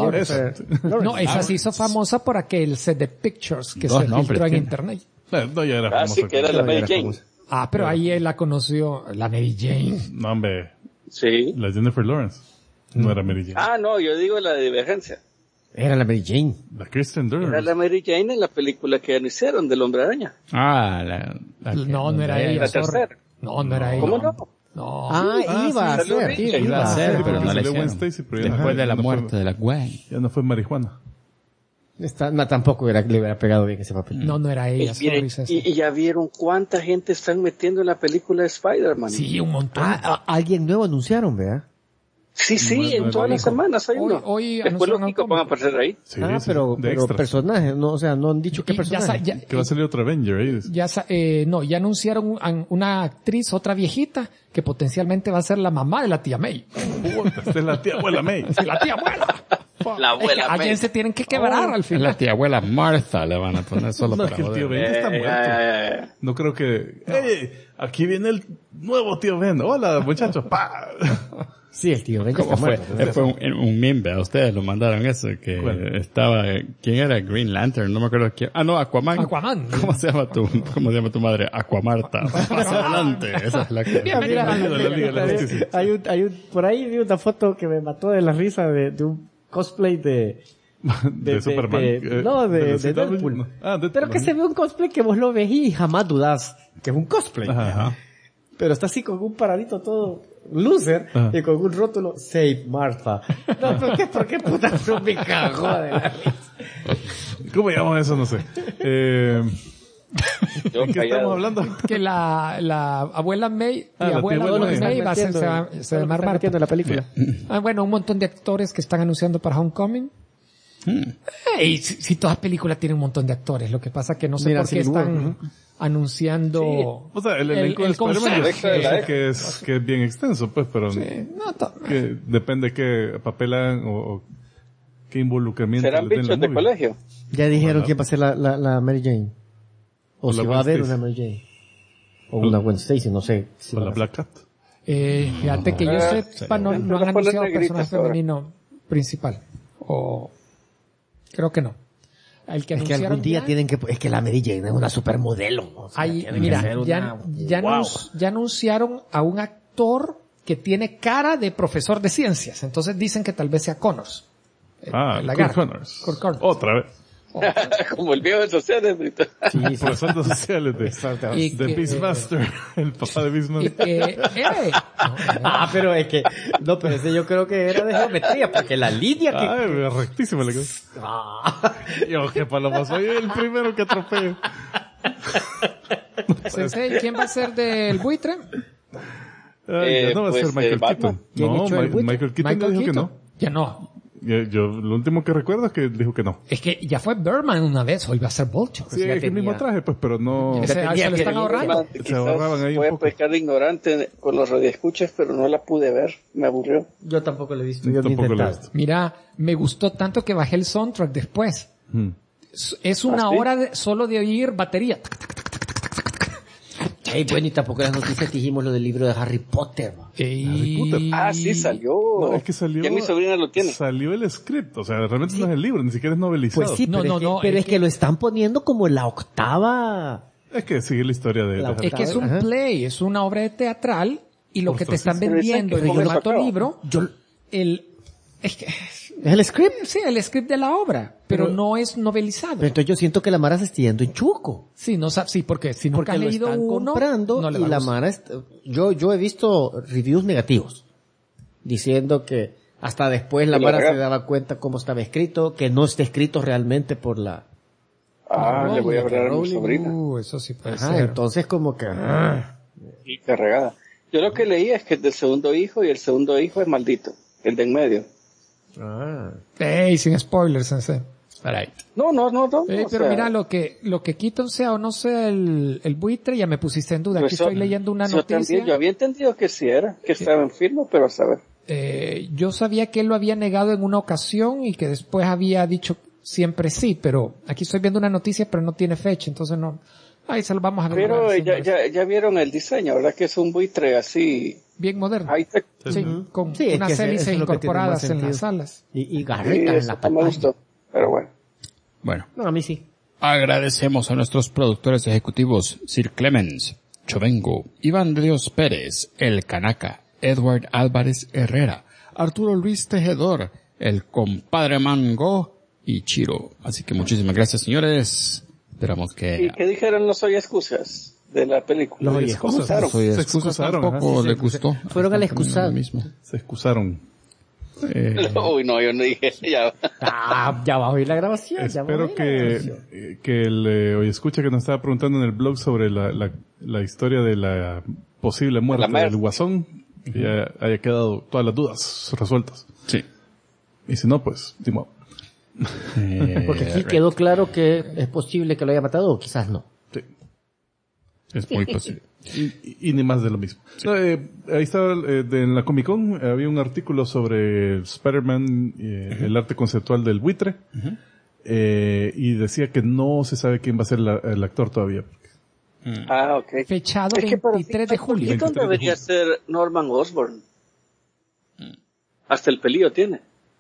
No, esa se hizo famosa por aquel set de pictures que se filtró en internet. No, ya era famosa. Sí, que era la Mary Jane. Pero ahí él la conoció, la Mary Jane. No, hombre. Sí. La Jennifer Lawrence. No era Mary Jane. No, yo digo la de Divergencia. Era la Mary Jane. La Kristen Dunst. Era la Mary Jane en la película que hicieron del Hombre Araña. No era ella. La tercera. No era ella. ¿Cómo no? No. Iba a ser, pero no la hicieron. Después de la muerte de la Gwen. Ya no fue marihuana. Tampoco le hubiera pegado bien ese papel. No era ella. Y ya vieron cuánta gente están metiendo en la película de Spider-Man. Sí, un montón. Alguien nuevo anunciaron, ¿verdad? Sí, en todas las semanas hay uno. Hoy después los chicos van a aparecer ahí. Sí, pero personajes, no, o sea, no han dicho qué personaje. Que va a salir otro Avenger ahí. Ya anunciaron una actriz, otra viejita, que potencialmente va a ser la mamá de la tía May. Esta es la tía abuela May. La tía abuela. La abuela May. Alguien se tienen que quebrar al final. La tía abuela Martha le van a poner solo para que el tío Ben está muerto. No creo que... aquí viene el nuevo tío Ben. Hola, muchachos. ¡Pah! Sí, el tío Ben ¿Cómo está fue? muerto. Fue un meme, a ustedes lo mandaron eso, que estaba, ¿quién era? Green Lantern, no me acuerdo quién. No, Aquaman. ¿Cómo se llama tu madre? Aquamarta. Más adelante. Esa es la que... Por ahí vi una foto que me mató de la risa de un cosplay de Superman. de Deadpool. Pero que se ve un cosplay que vos lo ves y jamás dudás que es un cosplay. Ajá. Pero está así con un paradito todo loser y con un rótulo Save Martha. No, ¿por qué puta no me cagó de la risa? ¿Cómo llamamos eso? No sé. ¿En qué estamos hablando? Que la abuela May, la abuela May va a ser, se va a llamar Martha. En la película. Un montón de actores que están anunciando para Homecoming. Si todas películas tienen un montón de actores, lo que pasa que no sé por qué están anunciando o sea, el elenco de Spider-Man que es bien extenso, pues, pero que depende qué papel hagan o qué involucramiento serán bichos de colegio. Ya dijeron quién va a ser la Mary Jane, o si va a haber una Mary Jane o una Gwen Stacy, no sé si o la Black Cat. Fíjate que yo sepa, no han anunciado personaje femenino principal, o creo que no. El que algún día tienen que... Es que la Mary Jane es una supermodelo. O sea, ya anunciaron a un actor que tiene cara de profesor de ciencias. Entonces dicen que tal vez sea Connors. Kurt Connors. Otra vez. Como el viejo de sociales, Brito. Sí. Profesor de sociales de Beastmaster. El papá de Beastmaster. Pero es que... No, pero ese yo creo que era de geometría, porque la línea que... rectísima la cosa. Yo, que Paloma, soy el primero que atropello. Sensei, ¿quién va a ser del buitre? Ya no va a ser Michael Keaton. No, Michael Keaton dijo que no. Ya no. Yo lo último que recuerdo es que dijo que no. Es que ya fue Birdman una vez, hoy va a ser Vulture. Sí, es el mismo traje, pues, pero no... Se lo están ahorrando. Se ahorraban ahí un voy a poco. pecar de ignorante con los radioescuchas, pero no la pude ver, me aburrió. Yo tampoco lo he visto. Yo Yo ni tampoco lo he intentado. visto. Mira, me gustó tanto que bajé el soundtrack después. Es una ¿sí? hora solo de oír batería. Ey, bueno, y tampoco en las noticias dijimos lo del libro de Harry Potter. ¿no? Harry Potter. Ah, sí, salió. No, es que salió... Ya mi sobrina lo tiene. Salió el script, o sea, realmente no es el libro, ni siquiera es novelizado. Pues sí, No, pero, no, es que, no, pero es es que lo están poniendo como la octava. Es que sigue la historia de La- Harry Es que es un Ajá. play, es una obra de teatral y lo que te están Pero dicen vendiendo que en con eso formato acaba. libro, es que, ¿Es el script? sí, el script de la obra, pero no es novelizado. Pero entonces yo siento que la Mara se está yendo en chuco. Sí, no sí, porque si nunca Porque has lo leído están uno, comprando no le y va a la gustar. Mara... Yo he visto reviews negativos diciendo que hasta después la Que lo Mara se regalan. daba cuenta cómo estaba escrito, que no está escrito realmente por la... Ah, le voy a Rowling, hablar a mi Rowling. sobrina. Eso sí puede Ajá, ser. entonces como que... Y carregada. Yo lo que leí es que es del segundo hijo y el segundo hijo es maldito. El de en medio. Ey, sin spoilers, sensei. Right. No. o Pero sea, mira, lo que Keaton sea o no sea el buitre, ya me pusiste en duda. Aquí pues estoy leyendo una yo noticia. también, yo había entendido que sí era, que estaba enfermo, pero a saber. Yo sabía que él lo había negado en una ocasión y que después había dicho siempre sí, pero aquí estoy viendo una noticia pero no tiene fecha, entonces no. Ahí se lo vamos a ver. Pero ya vieron el diseño, ¿verdad? Que es un buitre así, Bien moderno. high-tech. Sí, con Sí, es unas que eso hélices es lo que tiene más incorporadas en sentido. las alas. Y Sí, garritas en eso la no me pantalla. gustó, pero bueno. Bueno, No, a mí sí. agradecemos a nuestros productores ejecutivos Sir Clemens, Chovengo, Iván de Dios Pérez, El Canaca, Edward Álvarez Herrera, Arturo Luis Tejedor, el compadre Mango y Chiro. Así que muchísimas gracias, señores. Esperamos ¿Y que... qué dijeron los Soy Excusas de la película? Los Oye Excusas. Soy Se excusas excusaron, tampoco ajá. le gustó. Fueron al Lo excusado. mismo. Se excusaron. Uy, no, yo no dije, ya. Ya va a oír la grabación. ya va a Espero oír la grabación. que el hoy escucha que nos estaba preguntando en el blog sobre la historia de la posible muerte La muerte. del Guasón, que ya haya quedado todas las dudas resueltas. Sí. Y si no, pues, Timo. Porque aquí quedó claro que es posible que lo haya matado o quizás no. Sí. Es muy posible. Y ni más de lo mismo. Ahí estaba, en la Comic Con, había un artículo sobre Spider-Man, el arte conceptual del buitre, y decía que no se sabe quién va a ser el actor todavía. Ah, ok. Fechado Es que para 23 de julio. Keaton 23 de debería julio. ser Norman Osborn. Hasta el pelillo tiene.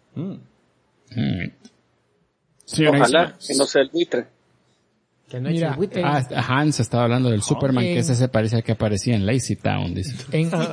Señora Ojalá Isabel. que no sea el buitre. Que no Mira, es el buitre. Hans estaba hablando del Superman, que en- ese se parecía que aparecía en Lazy Town, dice. En, O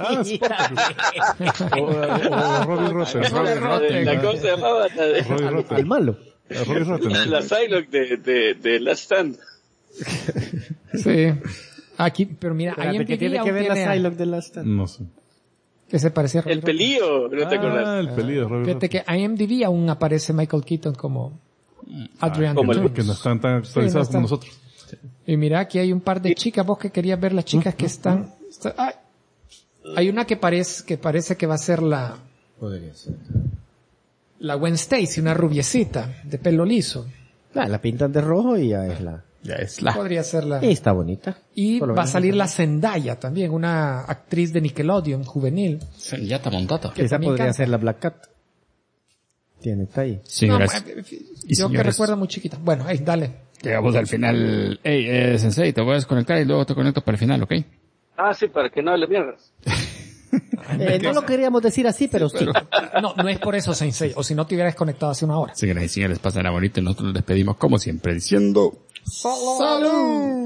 Robbie Rotten. ¿Cómo se llamaba? Robbie al Rotten. malo. Robbie Rotten. La Psylocke de Last Stand. sí. Aquí, pero mira, Espérate, ¿qué IMDb tiene que aún ver la tiene Psylocke de Last Stand? No sé. que se parecía a Robbie El Rotten. pelillo, ¿no te acordás? El pelillo, Robbie Fíjate Rotten. que IMDb aún aparece Michael Keaton como Adrian como el- Toomes. Que no están tan actualizados no como están. nosotros. Y mira, aquí hay un par de chicas, vos que querías ver las chicas que están... ay. Hay una que parece que va a ser la Podría ser. Gwen Stacy, una rubiecita, de pelo liso. La pintan de rojo y ya es la... Ya es la... Podría ser la... Y está bonita. Y Por lo va a menos salir está la Zendaya también, una actriz de Nickelodeon, juvenil. Ya está montata. Que esa también podría canta. ser la Black Cat. Tiene está ahí. Señoras No, y yo que señores, recuerdo muy chiquita. Bueno, dale. llegamos al final. Hey, Sensei, te voy a desconectar y luego te conecto para el final, ¿ok? Ah, sí, para que no hable mierdas. No lo queríamos decir así, pero sí. No es por eso, Sensei, o si no te hubieras desconectado hace una hora. Señoras y señores, pasen la bonita y nosotros nos despedimos como siempre diciendo... ¡Salud!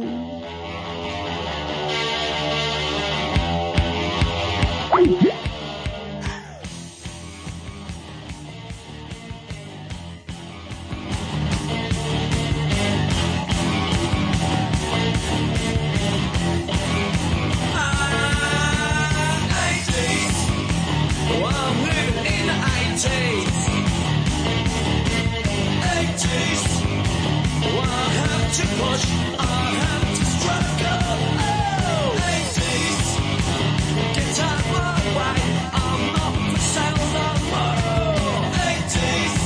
Guitar, my way, I'm not for sale no more. 80s.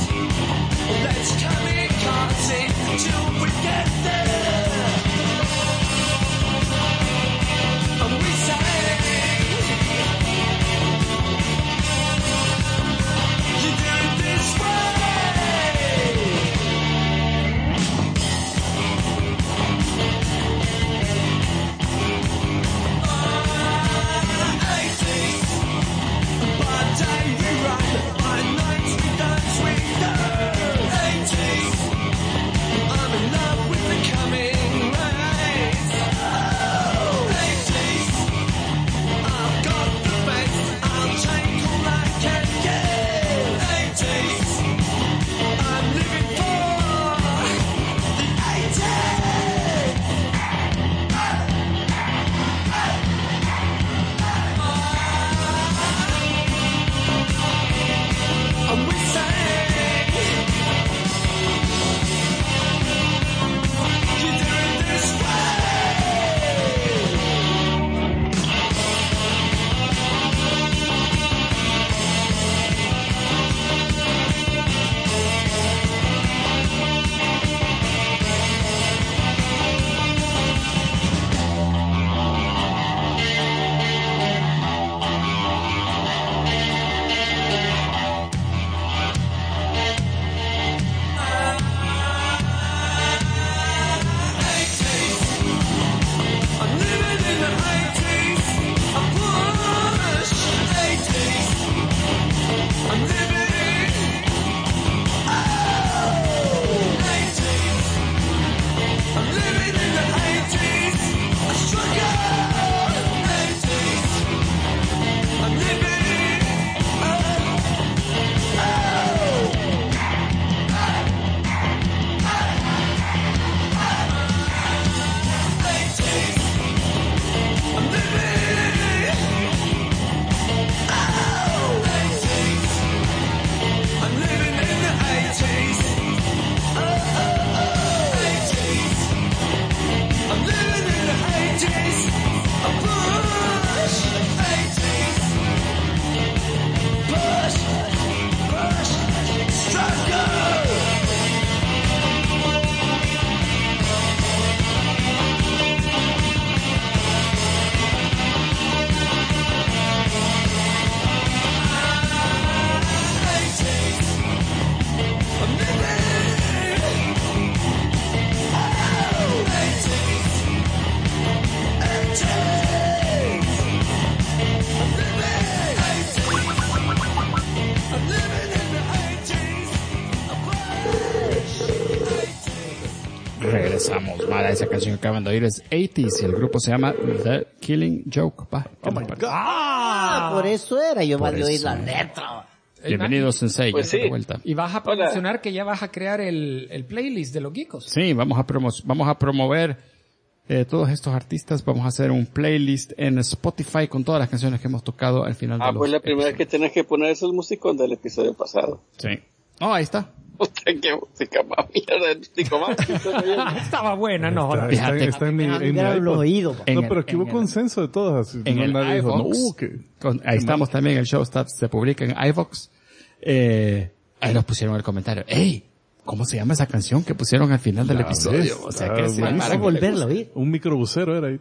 regresamos. Mara, esa canción que acaban de oír es 80s y el grupo se llama The Killing Joke. Oh my God. Por eso era, yo más de oír la eso. letra. Bienvenido, Sensei. Pues ya sí. de vuelta. Y vas a promocionar que ya vas a crear el playlist de los geekos. Sí, vamos a promover todos estos artistas. Vamos a hacer un playlist en Spotify con todas las canciones que hemos tocado al final de los pues la primera vez que tenés que poner esos músicos del episodio pasado. Sí. Oh, ahí está. Puta, qué música más mierda, músico más. Estaba buena, no. Está en mi los iPod. oídos. No, pero aquí hubo consenso de todas. En No, el nadie dijo, iVox, ahí estamos también, el show se publica en iVox. Ahí nos pusieron el comentario. ¡Ey! ¿Cómo se llama esa canción que pusieron al final del episodio? O sea, que sí, Para volverla a oír. Un microbusero era ahí.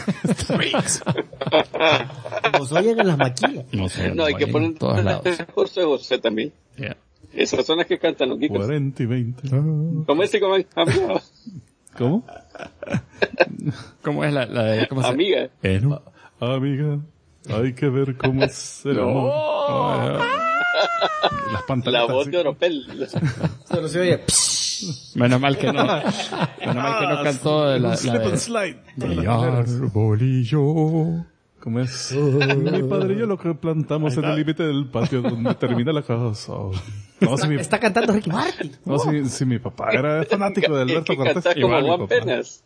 Nos oyen en las maquilas. No sé. No, hay que poner todos lados. José también. Yeah. Esas son las que cantan los geekos. 40 y 20. ¿Cómo es? Amiga. ¿Cómo? ¿Cómo es la de, cómo se Amiga. Amiga, hay que ver cómo es el amor. Las La pantaletas. voz de Oropel. Solo se oye. Menos mal que no cantó la Slip and de slide. Mi arbolillo. ¿Cómo es? Mi padre y yo lo que plantamos en el límite del patio donde termina la casa. No, si mi, Está cantando Ricky Martin. no, si mi papá era fanático de Alberto que Cortés. canta como igual mi Juan papá. Penas.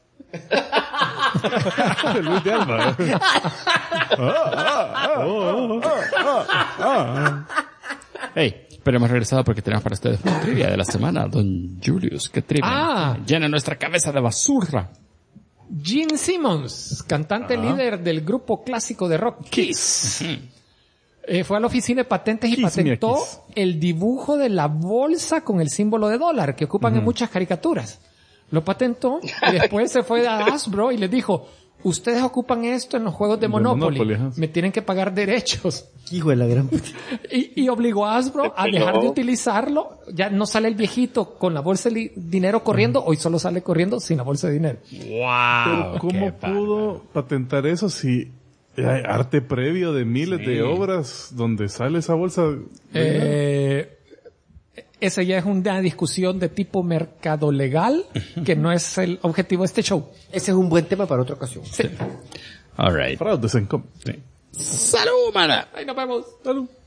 De Luis de Alba. Hey, pero hemos regresado porque tenemos para ustedes una trivia de la semana. Don Julius, ¿qué trivia? Llena nuestra cabeza de basura. Gene Simmons, cantante líder del grupo clásico de rock Kiss. Fue a la oficina de patentes y Kiss me patentó Kiss. el dibujo de la bolsa con el símbolo de dólar que ocupan en muchas caricaturas. Lo patentó y después se fue a Hasbro y les dijo, ustedes ocupan esto en los juegos de Monopoly, ajá. me tienen que pagar derechos. Hijo de la gran puta. Y obligó a Hasbro a dejar de utilizarlo. Ya no sale el viejito con la bolsa de dinero corriendo, hoy solo sale corriendo sin la bolsa de dinero. Wow. Pero ¿cómo pudo patentar eso si hay arte previo de miles de obras donde sale esa bolsa? Esa ya es una discusión de tipo mercado legal, que no es el objetivo de este show. Ese es un buen tema para otra ocasión. Sí. All right. Fraudes en com. Sí. ¡Salud, mana! Ahí nos vemos. Salud.